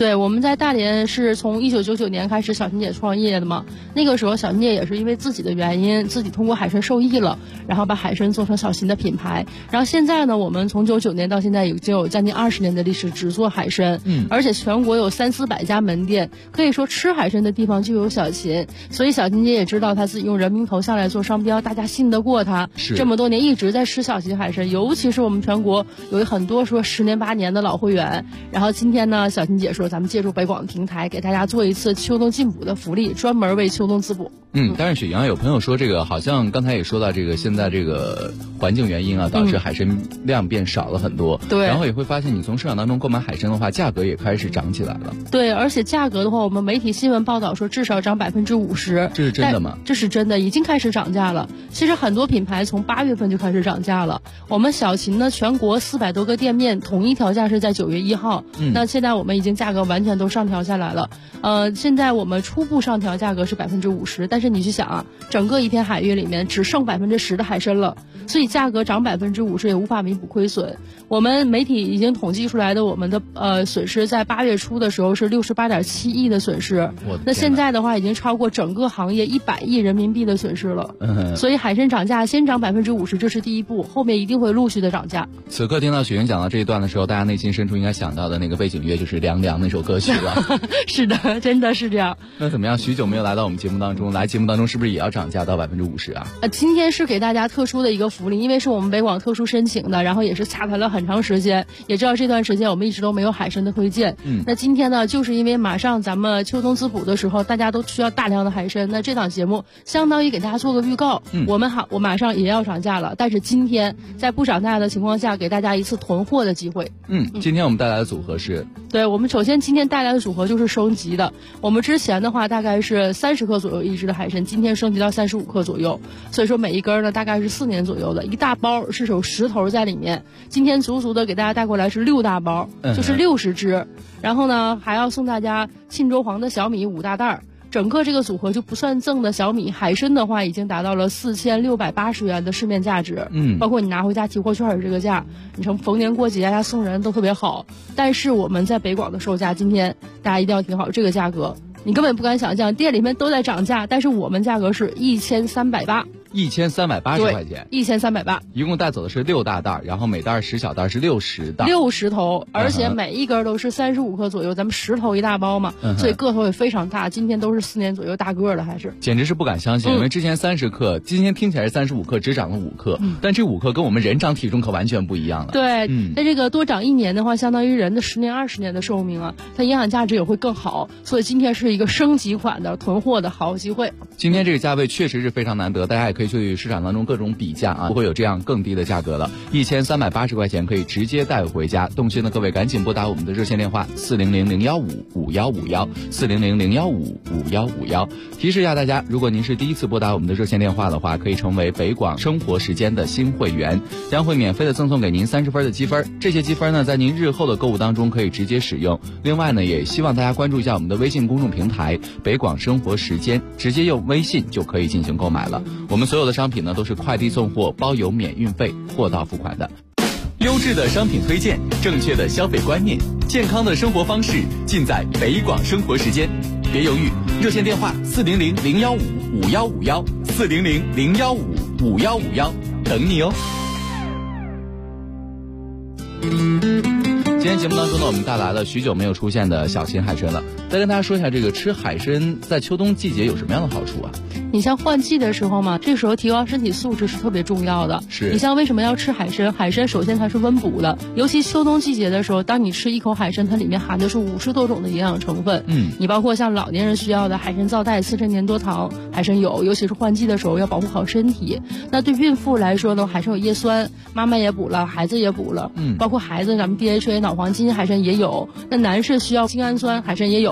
对，我们在大连是从1999年开始小琴姐创业的嘛。那个时候小琴姐也是因为自己的原因，自己通过海参受益了，然后把海参做成小琴的品牌。然后现在呢，我们从99年到现在已经有将近20年的历史，只做海参。而且全国有300-400家门店，可以说吃海参的地方就有小琴。所以小琴姐也知道她自己用人名头下来做商标，大家信得过她。这么多年一直在吃小琴海参，尤其是我们全国有很多说10年8年的老会员。然后今天呢，小琴姐说咱们借助北广的平台，给大家做一次秋冬进补的福利，专门为秋冬滋补。 但是雪阳有朋友说这个好像刚才也说到这个现在这个环境原因啊，导致海参量变少了很多。对，然后也会发现你从市场当中购买海参的话，价格也开始涨起来了。 对，而且价格的话，我们媒体新闻报道说至少涨50%。 这是真的吗？ 这是真的，已经开始涨价了。其实很多品牌从8月份就开始涨价了。我们小琴呢，全国400多个店面统一调价是在9月1号。那现在我们已经价格完全都上调下来了。现在我们初步上调价格是50%，但是你去想啊，整个一片海域里面只剩10%的海参了，所以价格涨50%也无法弥补亏损。我们媒体已经统计出来的，我们的损失在8月初的时候是68.7亿的损失，那现在的话已经超过整个行业100亿人民币的损失了。所以海参涨价先涨50%，这是第一步，后面一定会陆续的涨价。 此刻听到雪云讲到这一段的时候，大家内心深处应该想到的那个背景乐就是《凉凉》那首歌曲了。 是的，真的是这样。 那怎么样？许久没有来到我们节目当中，来节目当中是不是也要涨价到50%啊？ 今天是给大家特殊的一个福利，因为是我们北广特殊申请的，然后也是洽谈了很长时间，也知道这段时间我们一直都没有海参的推荐。那今天呢，就是因为马上咱们秋冬滋补的时候，大家都需要大量的海参，那这档节目相当于给大家做个预告。我马上也要涨价了，但是今天在不涨价的情况下，给大家一次囤货的机会。 今天我们带来的组合是？ 对，我们首先今天带来的组合就是升级的。我们之前的话大概是30克左右一只的海参，今天升级到35克左右，所以说每一根呢大概是4年左右的，一大包是有10头在里面。今天足足的给大家带过来是6大包，就是60只。然后呢，还要送大家沁州黄的小米5大袋。整个这个组合就不算赠的小米海参的话，已经达到了4680元的市面价值。包括你拿回家提货券的这个价，你从逢年过节呀送人都特别好。但是我们在北广的售价，今天大家一定要听好这个价格，你根本不敢想象，店里面都在涨价，但是我们价格是1380。 1380块钱 ，1380， 一共带走的是6大袋，然后每袋10小袋是60袋 ，60头，而且每一根都是35克左右，咱们10头一大包嘛，所以个头也非常大。今天都是4年左右大个的，还是简直是不敢相信，因为之前30克，今天听起来是35克，只涨了5克，但这5克跟我们人长体重可完全不一样了。 对，那这个多长1年的话，相当于人的10年20年的寿命啊，它营养价值也会更好，所以今天是一个升级款的囤货的好机会。 今天这个价位确实是非常难得，大家也可以去市场当中各种比价啊，不会有这样更低的价格了。1380块钱可以直接带回家。动心的各位赶紧拨打我们的热线电话400-015-5151，400-015-5151。提示一下大家，如果您是第一次拨打我们的热线电话的话，可以成为北广生活时间的新会员，将会免费的赠送给您30分的积分。这些积分呢，在您日后的购物当中可以直接使用。另外呢，也希望大家关注一下我们的微信公众平台北广生活时间，直接用微信就可以进行购买了。我们所有的商品呢都是快递送货，包邮免运费，货到付款的。 优质的商品推荐，正确的消费观念，健康的生活方式，尽在北广生活时间。别犹豫，热线电话400-015-5151，400-015-5151，等你哦。 今天节目当中呢，我们带来了许久没有出现的小琴海参了。再跟大家说一下，这个吃海参在秋冬季节有什么样的好处啊？ 你像换季的时候嘛，这时候提高身体素质是特别重要的。 是。 你像为什么要吃海参？海参首先它是温补的，尤其秋冬季节的时候，当你吃一口海参，它里面含的是50多种的营养成分。你包括像老年人需要的海参皂苷、刺身粘多糖，海参有，尤其是换季的时候要保护好身体。那对孕妇来说呢，海参有叶酸，妈妈也补了，孩子也补了。包括孩子咱们 DHA 脑黄金海参也有。那男士需要精氨酸，海参也有。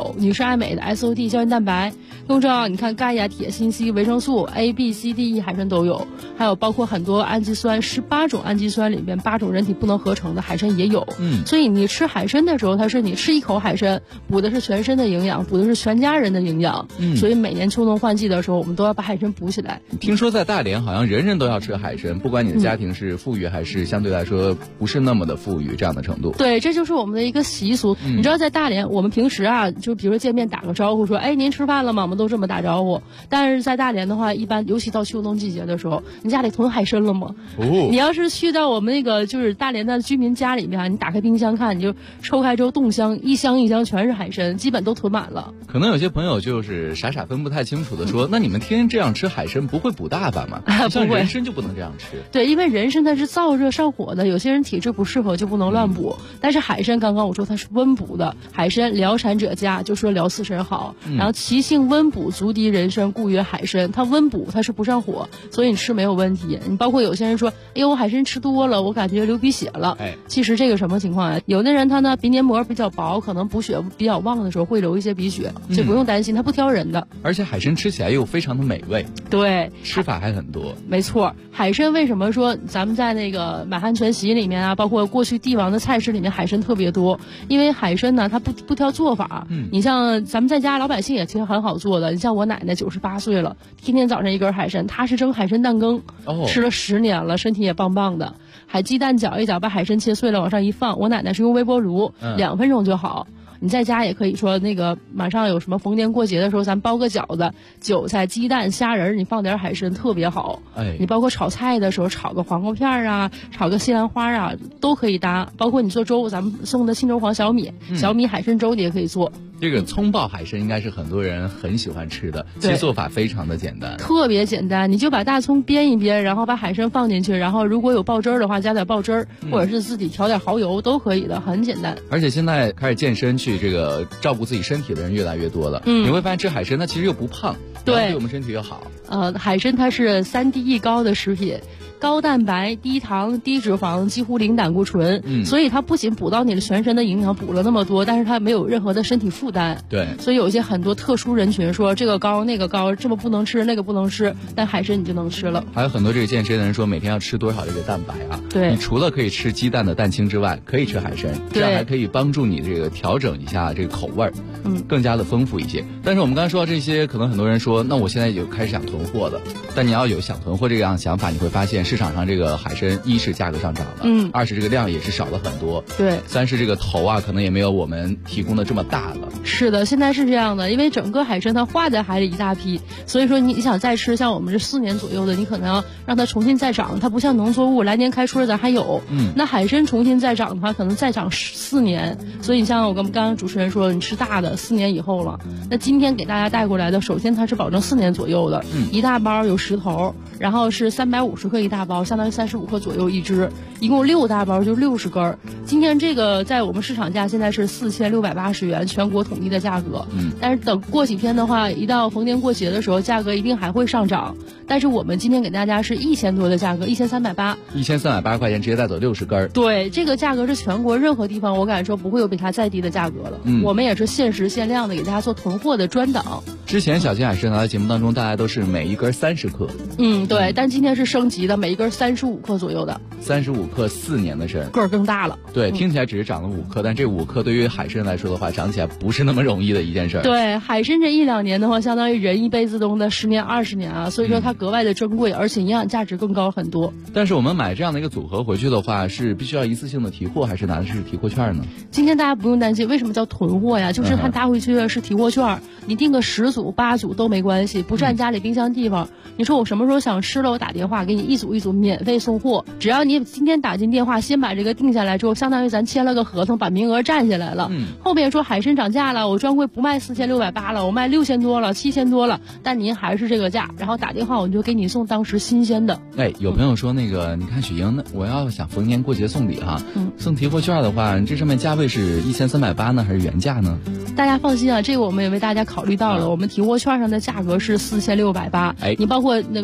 有，女士爱美的 SOD 胶原蛋白，更重要，你看钙呀、铁、锌、硒、维生素 A、B、C、D、E 海参都有，还有包括很多氨基酸，18种氨基酸里面8种人体不能合成的海参也有。所以你吃海参的时候，它是你吃一口海参，补的是全身的营养，补的是全家人的营养。所以每年秋冬换季的时候，我们都要把海参补起来。 听说在大连好像人人都要吃海参，不管你的家庭是富裕还是相对来说不是那么的富裕这样的程度。 对，这就是我们的一个习俗。你知道在大连，我们平时啊，就比如说见面打个招呼说，哎，您吃饭了吗？我们都这么打招呼。但是在大连的话，一般尤其到秋冬季节的时候，你家里囤海参了吗？你要是去到我们那个就是大连的居民家里面，你打开冰箱看，你就抽开之后冻箱，一箱一箱全是海参，基本都囤满了。 可能有些朋友就是傻傻分不太清楚的说，那你们天天这样吃海参不会补大发吗？像人参就不能这样吃。 对，因为人参它是燥热上火的，有些人体质不适合就不能乱补。但是海参刚刚我说它是温补的，海参疗产者佳，就说疗刺参好。然后其性温补，足敌人参，故曰海参。它温补，它是不上火，所以你吃没有问题。你包括有些人说，哎呦，我海参吃多了，我感觉流鼻血了。其实这个什么情况啊？有的人他呢鼻黏膜比较薄，可能补血比较旺的时候会流一些鼻血，这不用担心，它不挑人的。 而且海参吃起来又非常的美味。 对， 吃法还很多。 没错，海参为什么说咱们在那个满汉全席里面啊，包括过去帝王的菜式里面海参特别多？因为海参呢，它不挑做法。你像咱们在家老百姓也其实很好做的。你像我奶奶98岁了，天天早上一根海参，她是蒸海参蛋羹，吃了10年了，身体也棒棒的。海鸡蛋搅一搅，把海参切碎了往上一放，我奶奶是用微波炉，2分钟就好。你在家也可以说那个马上有什么逢年过节的时候，咱包个饺子，韭菜、鸡蛋、虾仁，你放点海参特别好。你包括炒菜的时候，炒个黄瓜片啊，炒个西兰花啊，都可以搭。包括你做粥，咱们送的青州黄小米，小米海参粥你也可以做。 这个葱爆海参应该是很多人很喜欢吃的，其实做法非常的简单， 特别简单。你就把大葱煸一煸，然后把海参放进去，然后如果有爆汁儿的话，加点爆汁儿，或者是自己调点蚝油都可以的，很简单。 而且现在开始健身去这个照顾自己身体的人越来越多了，你会发现吃海参它其实又不胖，对我们身体又好。 海参它是3D 高的食品。高蛋白、低糖、低脂肪，几乎零胆固醇，所以它不仅补到你的全身的营养，补了那么多，但是它没有任何的身体负担。 对， 所以有一些很多特殊人群说这个高那个高，这么不能吃那个不能吃，但海参你就能吃了。 还有很多这个健身的人说每天要吃多少这个蛋白啊？ 对， 你除了可以吃鸡蛋的蛋清之外，可以吃海参，这样还可以帮助你这个调整一下这个口味儿，更加的丰富一些。但是我们刚才说到这些，可能很多人说，那我现在就开始想囤货了。但你要有想囤货这样想法，你会发现市场上这个海参一是价格上涨了，二是这个量也是少了很多， 对， 三是这个头啊可能也没有我们提供的这么大了。 是的，现在是这样的，因为整个海参它化在海里一大批，所以说你想再吃，像我们这4年左右的，你可能要让它重新再长，它不像农作物来年开春咱还有，那海参重新再长的话，可能再长4年。所以你像我跟刚刚主持人说，你吃大的4年以后了，那今天给大家带过来的，首先它是保证4年左右的，一大包有10头，然后是350克一大包，相当于35克左右一只，一共6大包就60根。今天这个在我们市场价现在是4680元，全国统一的价格。但是等过几天的话，一到逢年过节的时候，价格一定还会上涨。但是我们今天给大家是1000多的价格，1380，1380 块钱直接带走60根。 对，这个价格是全国任何地方我敢说不会有比它再低的价格了。我们也是限时限量的给大家做囤货的专档。 之前小金海参拿到节目当中，大家都是每一根30克。 对，但今天是升级的，每一根35克左右的。 35克4年的参， 个儿更大了。 对，听起来只是长了5克，但这5克对于海参来说的话，长起来不是那么容易的一件事。 对，海参这1-2年的话，相当于人一辈子中的10年20年啊，所以说它格外的珍贵，而且营养价值更高很多。 但是我们买这样的一个组合回去的话，是必须要一次性的提货，还是拿的是提货券呢？ 今天大家不用担心，为什么叫囤货呀？就是它拿回去的是提货券，你订个10组8组都没关系，不占家里冰箱地方。你说我什么时候想吃了，我打电话给你一组一组免费送货，只要你今天打进电话，先把这个定下来之后，相当于咱签了个合同，把名额占下来了。后面说海参涨价了，我专柜不卖4680了，我卖6000多了，7000多了，但您还是这个价，然后打电话我就给你送当时新鲜的。 有朋友说那个，你看雪莹，那我要想逢年过节送礼哈，送提货券的话，这上面价位是1380呢，还是原价呢？ 大家放心啊，这个我们也为大家考虑到了，我们提货券上的价格是4680。你包括那个收到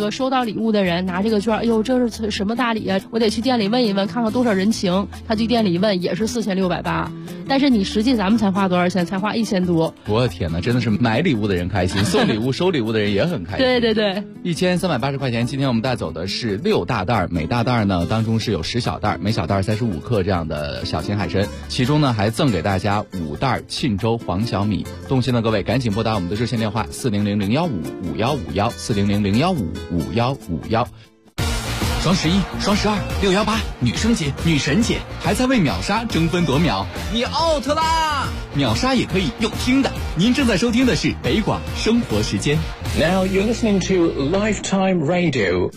礼物的人拿这个券，哎呦，这是什么大礼啊？我得去店里问一问，看看多少人情。他去店里一问，也是4680，但是你实际咱们才花多少钱？才花1000多。 我的天哪，真的是买礼物的人开心，送礼物收礼物的人也很开心。 对对对 ，1380块钱。今天我们带走的是6大袋，每大袋呢当中是有10小袋，每小袋35克这样的小型海参，其中呢还赠给大家5袋沁州黄小米。动心的各位赶紧拨打我们的热线电话400-015-5151，400-015-5151。双11、双12、618，女生节、女神节，还在为秒杀争分夺秒，你 out 啦！秒杀也可以用听的。您正在收听的是北广生活时间。 Now you're listening to Lifetime Radio。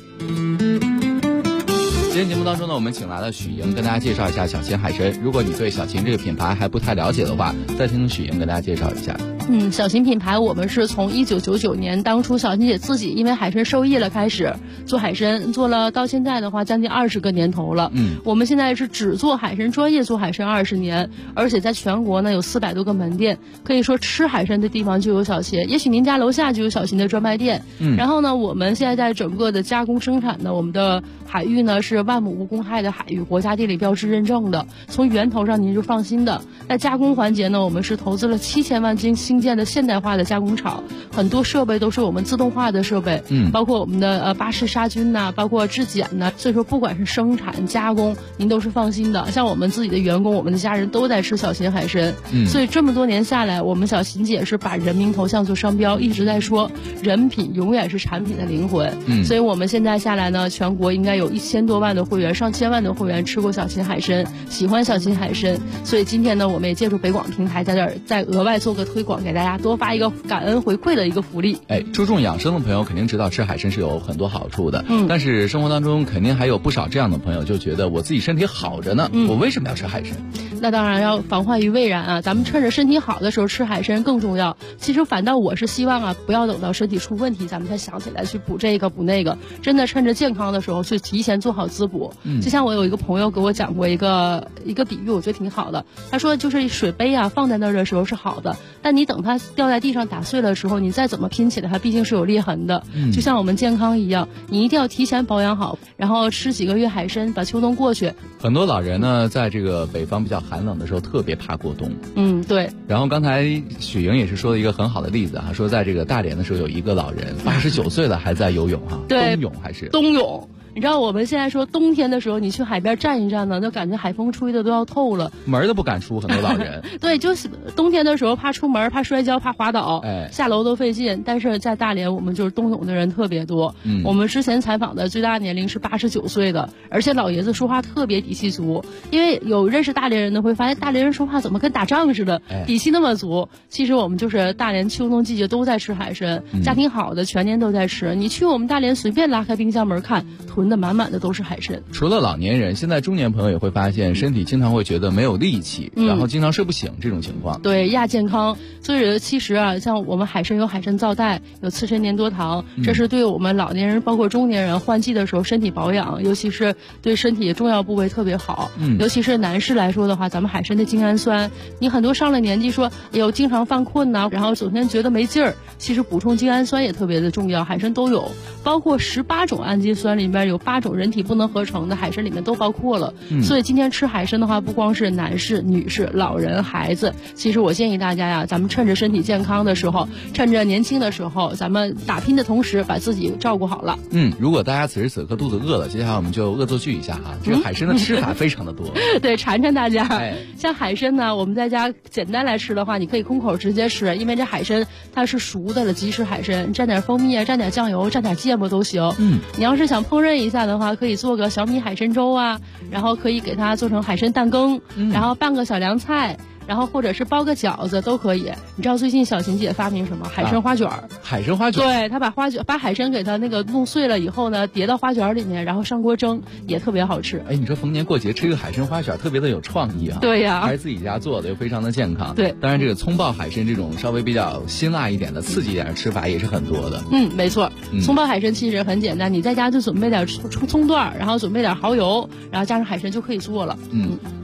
今天节目当中呢，我们请来了许莹，跟大家介绍一下小秦海参。如果你对小秦这个品牌还不太了解的话，再听许莹跟大家介绍一下。 小秦品牌我们是从1999年当初小秦姐自己因为海参受益了开始做海参，做了到现在的话将近20个年头了。我们现在是只做海参，专业做海参20年，而且在全国呢有400多个门店，可以说吃海参的地方就有小秦，也许您家楼下就有小秦的专卖店。然后呢，我们现在在整个的加工生产的我们的海域呢是万亩无公害的海域，国家地理标志认证的，从源头上您就放心的。在加工环节呢，我们是投资了7000万新建的现代化的加工厂，很多设备都是我们自动化的设备，包括我们的巴氏杀菌呐，包括质检呐，所以说不管是生产加工，您都是放心的。像我们自己的员工，我们的家人都在吃小秦海参，所以这么多年下来，我们小秦姐是把人民头像做商标，一直在说人品永远是产品的灵魂。所以我们现在下来呢，全国应该有1000多万的会员，上千万的会员吃过小秦海参，喜欢小秦海参。所以今天呢，我们也借助北广平台在这儿再额外做个推广，给大家多发一个感恩回馈的一个福利。 注重养生的朋友肯定知道吃海参是有很多好处的，但是生活当中肯定还有不少这样的朋友就觉得我自己身体好着呢，我为什么要吃海参？ 那当然要防患于未然啊，咱们趁着身体好的时候吃海参更重要。其实反倒我是希望啊，不要等到身体出问题咱们才想起来去补这个补那个，真的趁着健康的时候去提前做好滋补。就像我有一个朋友给我讲过一个比喻，我觉得挺好的。他说就是水杯啊放在那儿的时候是好的，但你等它掉在地上打碎了的时候，你再怎么拼起来它毕竟是有裂痕的。就像我们健康一样，你一定要提前保养好，然后吃几个月海参，把秋冬过去。 很多老人呢在这个北方比较寒冷的时候特别怕过冬。 对。 然后刚才许莹也是说了一个很好的例子哈，说在这个大连的时候有一个老人89岁了还在游泳哈。 对， 冬泳还是冬泳。你知道我们现在说冬天的时候，你去海边站一站呢，就感觉海风吹的都要透了， 门都不敢出，很多老人。 对，就是冬天的时候怕出门，怕摔跤，怕滑倒，下楼都费劲。但是在大连，我们就是冬泳的人特别多。我们之前采访的最大年龄是89岁的，而且老爷子说话特别底气足。因为有认识大连人的会发现，大连人说话怎么跟打仗似的，底气那么足。其实我们就是大连秋冬季节都在吃海参，家庭好的全年都在吃。你去我们大连随便拉开冰箱门看，囤的满满的都是海参。 除了老年人，现在中年朋友也会发现身体经常会觉得没有力气，然后经常睡不醒这种情况。 对，亚健康。所以其实啊，像我们海参有海参皂苷，有刺参粘多糖，这是对我们老年人包括中年人换季的时候身体保养，尤其是对身体重要部位特别好。尤其是男士来说的话，咱们海参的精氨酸，你很多上了年纪说哎呦经常犯困呐，然后整天觉得没劲儿，其实补充精氨酸也特别的重要，海参都有，包括18种氨基酸里面有8种人体不能合成的，海参里面都包括了。所以今天吃海参的话，不光是男士、女士、老人、孩子，其实我建议大家呀，咱们趁着身体健康的时候，趁着年轻的时候，咱们打拼的同时把自己照顾好了。 如果大家此时此刻肚子饿了，接下来我们就恶作剧一下哈，这个海参的吃法非常的多。 对，馋馋大家。像海参呢，我们在家简单来吃的话，你可以空口直接吃，因为这海参它是熟的了，即食海参，蘸点蜂蜜啊，蘸点酱油，蘸点芥末都行。你要是想烹饪一下的话，可以做个小米海参粥啊，然后可以给它做成海参蛋羹，然后拌个小凉菜，然后或者是包个饺子都可以。你知道最近小琴姐发明什么？海参花卷。 海参花卷。 对，她把海参给它那个弄碎了以后呢，叠到花卷里面，然后上锅蒸，也特别好吃。 你说逢年过节吃一个海参花卷，特别的有创意啊。 对呀， 还是自己家做的，又非常的健康。 对， 当然这个葱爆海参这种稍微比较辛辣一点的、刺激一点的吃法也是很多的。 没错。葱爆海参其实很简单，你在家就准备点葱段，然后准备点蚝油，然后加上海参就可以做了。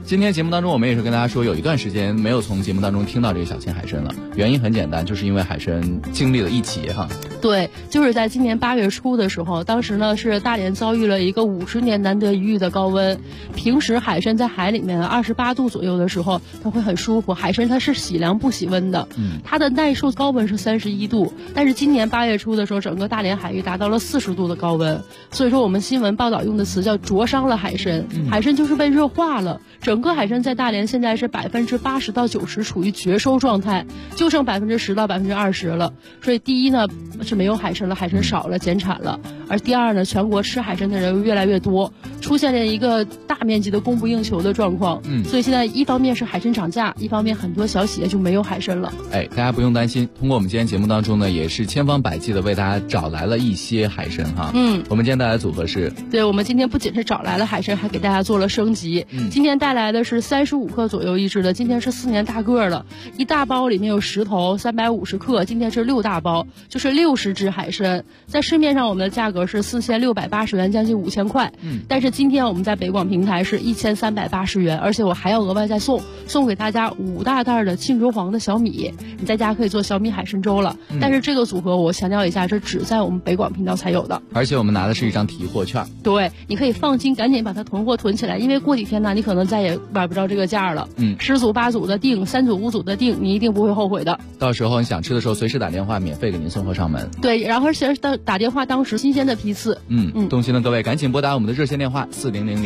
今天节目当中，我们也是跟大家说，有一段时间没有从节目当中听到这个小青海参了。原因很简单，就是因为海参经历了一劫哈。 对，就是在今年8月初的时候，当时呢是大连遭遇了一个50年难得一遇的高温。平时海参在海里面28度左右的时候，它会很舒服。海参它是喜凉不喜温的，它的耐受高温是31度，但是今年8月初的时候，整个大连海域达到了40度的高温。所以说我们新闻报道用的词叫灼伤了海参，海参就是被热化了。整个海参在大连现在是80%到90%处于绝收状态，就剩10%到20%了。所以第一呢是没有海参了，海参少了，减产了。而第二呢，全国吃海参的人越来越多，出现了一个大面积的供不应求的状况。所以现在一方面是海参涨价，一方面很多小企业就没有海参了。 大家不用担心，通过我们今天节目当中呢，也是千方百计的为大家找来了一些海参哈。我们今天带来的组合是， 对，我们今天不仅是找来了海参，还给大家做了升级。今天带来的是35克左右一只的，今天是4年大个了，一大包里面有10头，350克，今天是6大包，就是60只海参。在市面上我们的价格是4680元，将近5000块。但是今天我们在北广平台是1380元，而且我还要额外再送给大家5大袋的沁竹黄的小米，你在家可以做小米海参粥了。但是这个组合我强调一下，这只在我们北广频道才有的， 而且我们拿的是一张提货券。 对，你可以放心，赶紧把它囤货囤起来，因为过几天呢，你可能再也买不着这个价了。10组8组的订，3组5组的订，你一定不会后悔的。 到时候你想吃的时候，随时打电话，免费给您送货上门。 对，然后而且打电话当时新鲜的批次。 动心的各位赶紧拨打我们的热线电话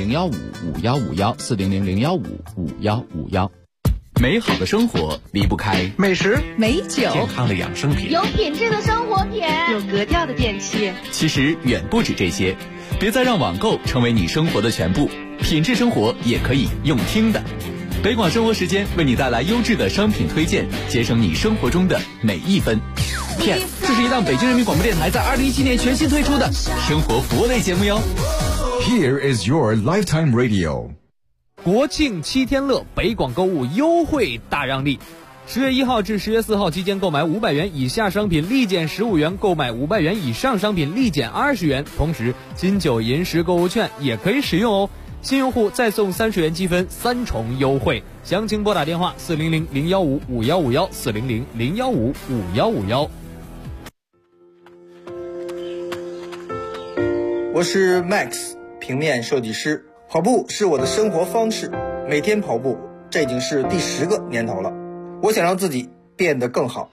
400-015-5151，400-015-5151。 美好的生活离不开美食、 美酒、 健康的养生品， 有品质的生活品， 有格调的电器。 其实远不止这些，别再让网购成为你生活的全部，品质生活也可以用听的。北广生活时间为你带来优质的商品推荐，节省你生活中的每一分。这是一档北京人民广播电台在2017年全新推出的生活服务类节目哟。 Here is your lifetime radio。 国庆7天乐，北广购物优惠大让利。10月1号至10月4号期间购买500元以下商品立减15元，购买500元以上商品立减20元。同时金九银10购物券也可以使用哦。新用户再送30元积分，3重优惠。详情拨打电话400-015-5151，400-015-5151。 我是 Max， 平面设计师。跑步是我的生活方式，每天跑步，这已经是第10个年头了。我想让自己变得更好。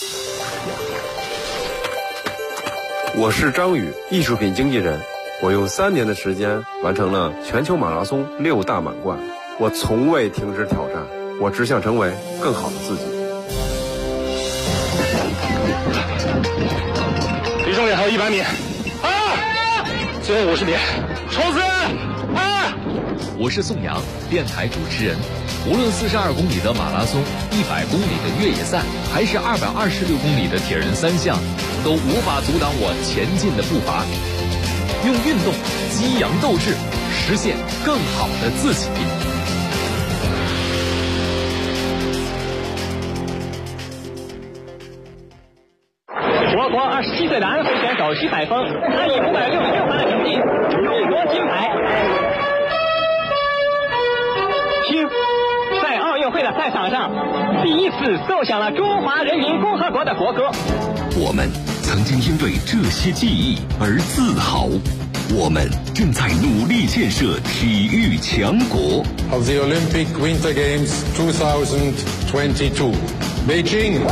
我是张宇，艺术品经纪人。我用3年的时间完成了全球马拉松6大满贯。我从未停止挑战，我只想成为更好的自己。 离终点还有100米，最后50米，冲刺！ 我是宋阳，电台主持人。无论42公里的马拉松、100公里的越野赛，还是226公里的铁人3项，都无法阻挡我前进的步伐。用运动激扬斗志，实现更好的自己。 我国27岁的安徽选手徐海峰，他以566分的成绩荣夺金牌。听，在奥运会的赛场上，第一次奏响了中华人民共和国的国歌。 我们曾经因为这些记忆而自豪，我们正在努力建设体育强国。 Of the Olympic Winter Games 2022, Beijing。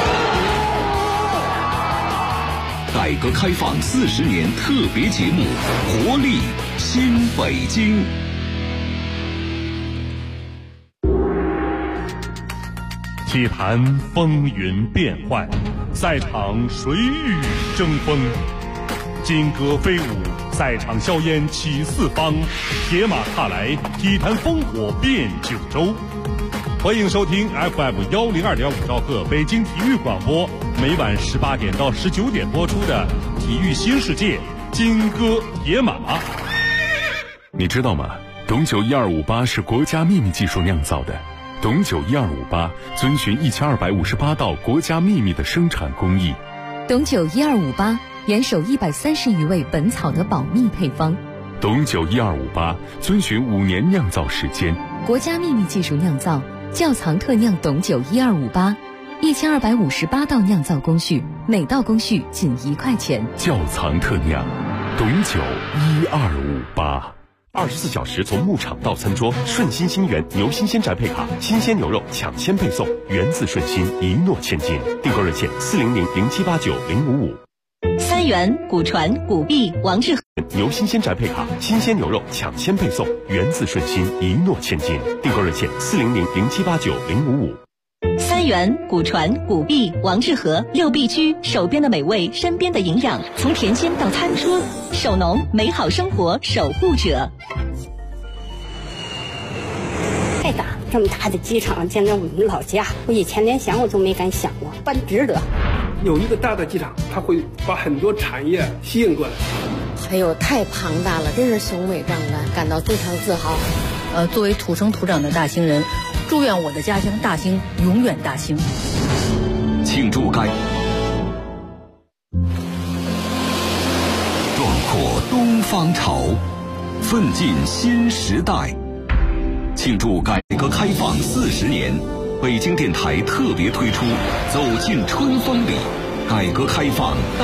改革开放40年特别节目，活力新北京。 体坛风云变幻，赛场谁与争锋？金戈飞舞，赛场硝烟起四方，铁马踏来，体坛烽火遍九州。欢迎收听 FM102.5兆赫北京体育广播，每晚18点到19点播出的《体育新世界》金戈铁马。 你知道吗？董酒1258是国家秘密技术酿造的。董酒1258遵循1258道国家秘密的生产工艺。 董酒1258严守130余味本草的保密配方。 董酒12588，遵循5年酿造时间。 国家秘密技术酿造，窖藏特酿董酒12588，1258道酿造工序，每道工序仅1块钱。 窖藏特酿，董酒12588。 24小时从牧场到餐桌，顺心星源牛新鲜宅配卡，新鲜牛肉抢先配送，源自顺心，一诺千金。订购热线40007890555。 三元、古传、古币、王致和牛新鲜宅配卡，新鲜牛肉抢先配送，源自顺心，一诺千金。订购热线40007890555。 三元、古传、古币、王致和6必居，手边的美味，身边的营养，从田间到餐桌，守农，美好生活守护者。 太大，这么大的机场建在我们老家，我以前连想我都没敢想过，办值得。 有一个大的机场，它会把很多产业吸引过来。 哎呦，太庞大了，真是雄伟壮观，感到非常自豪。 作为土生土长的大兴人，祝愿我的家乡大兴永远大兴。 庆祝壮阔东方潮，奋进新时代。庆祝改革开放40年，北京电台特别推出《走进春风里》改革开放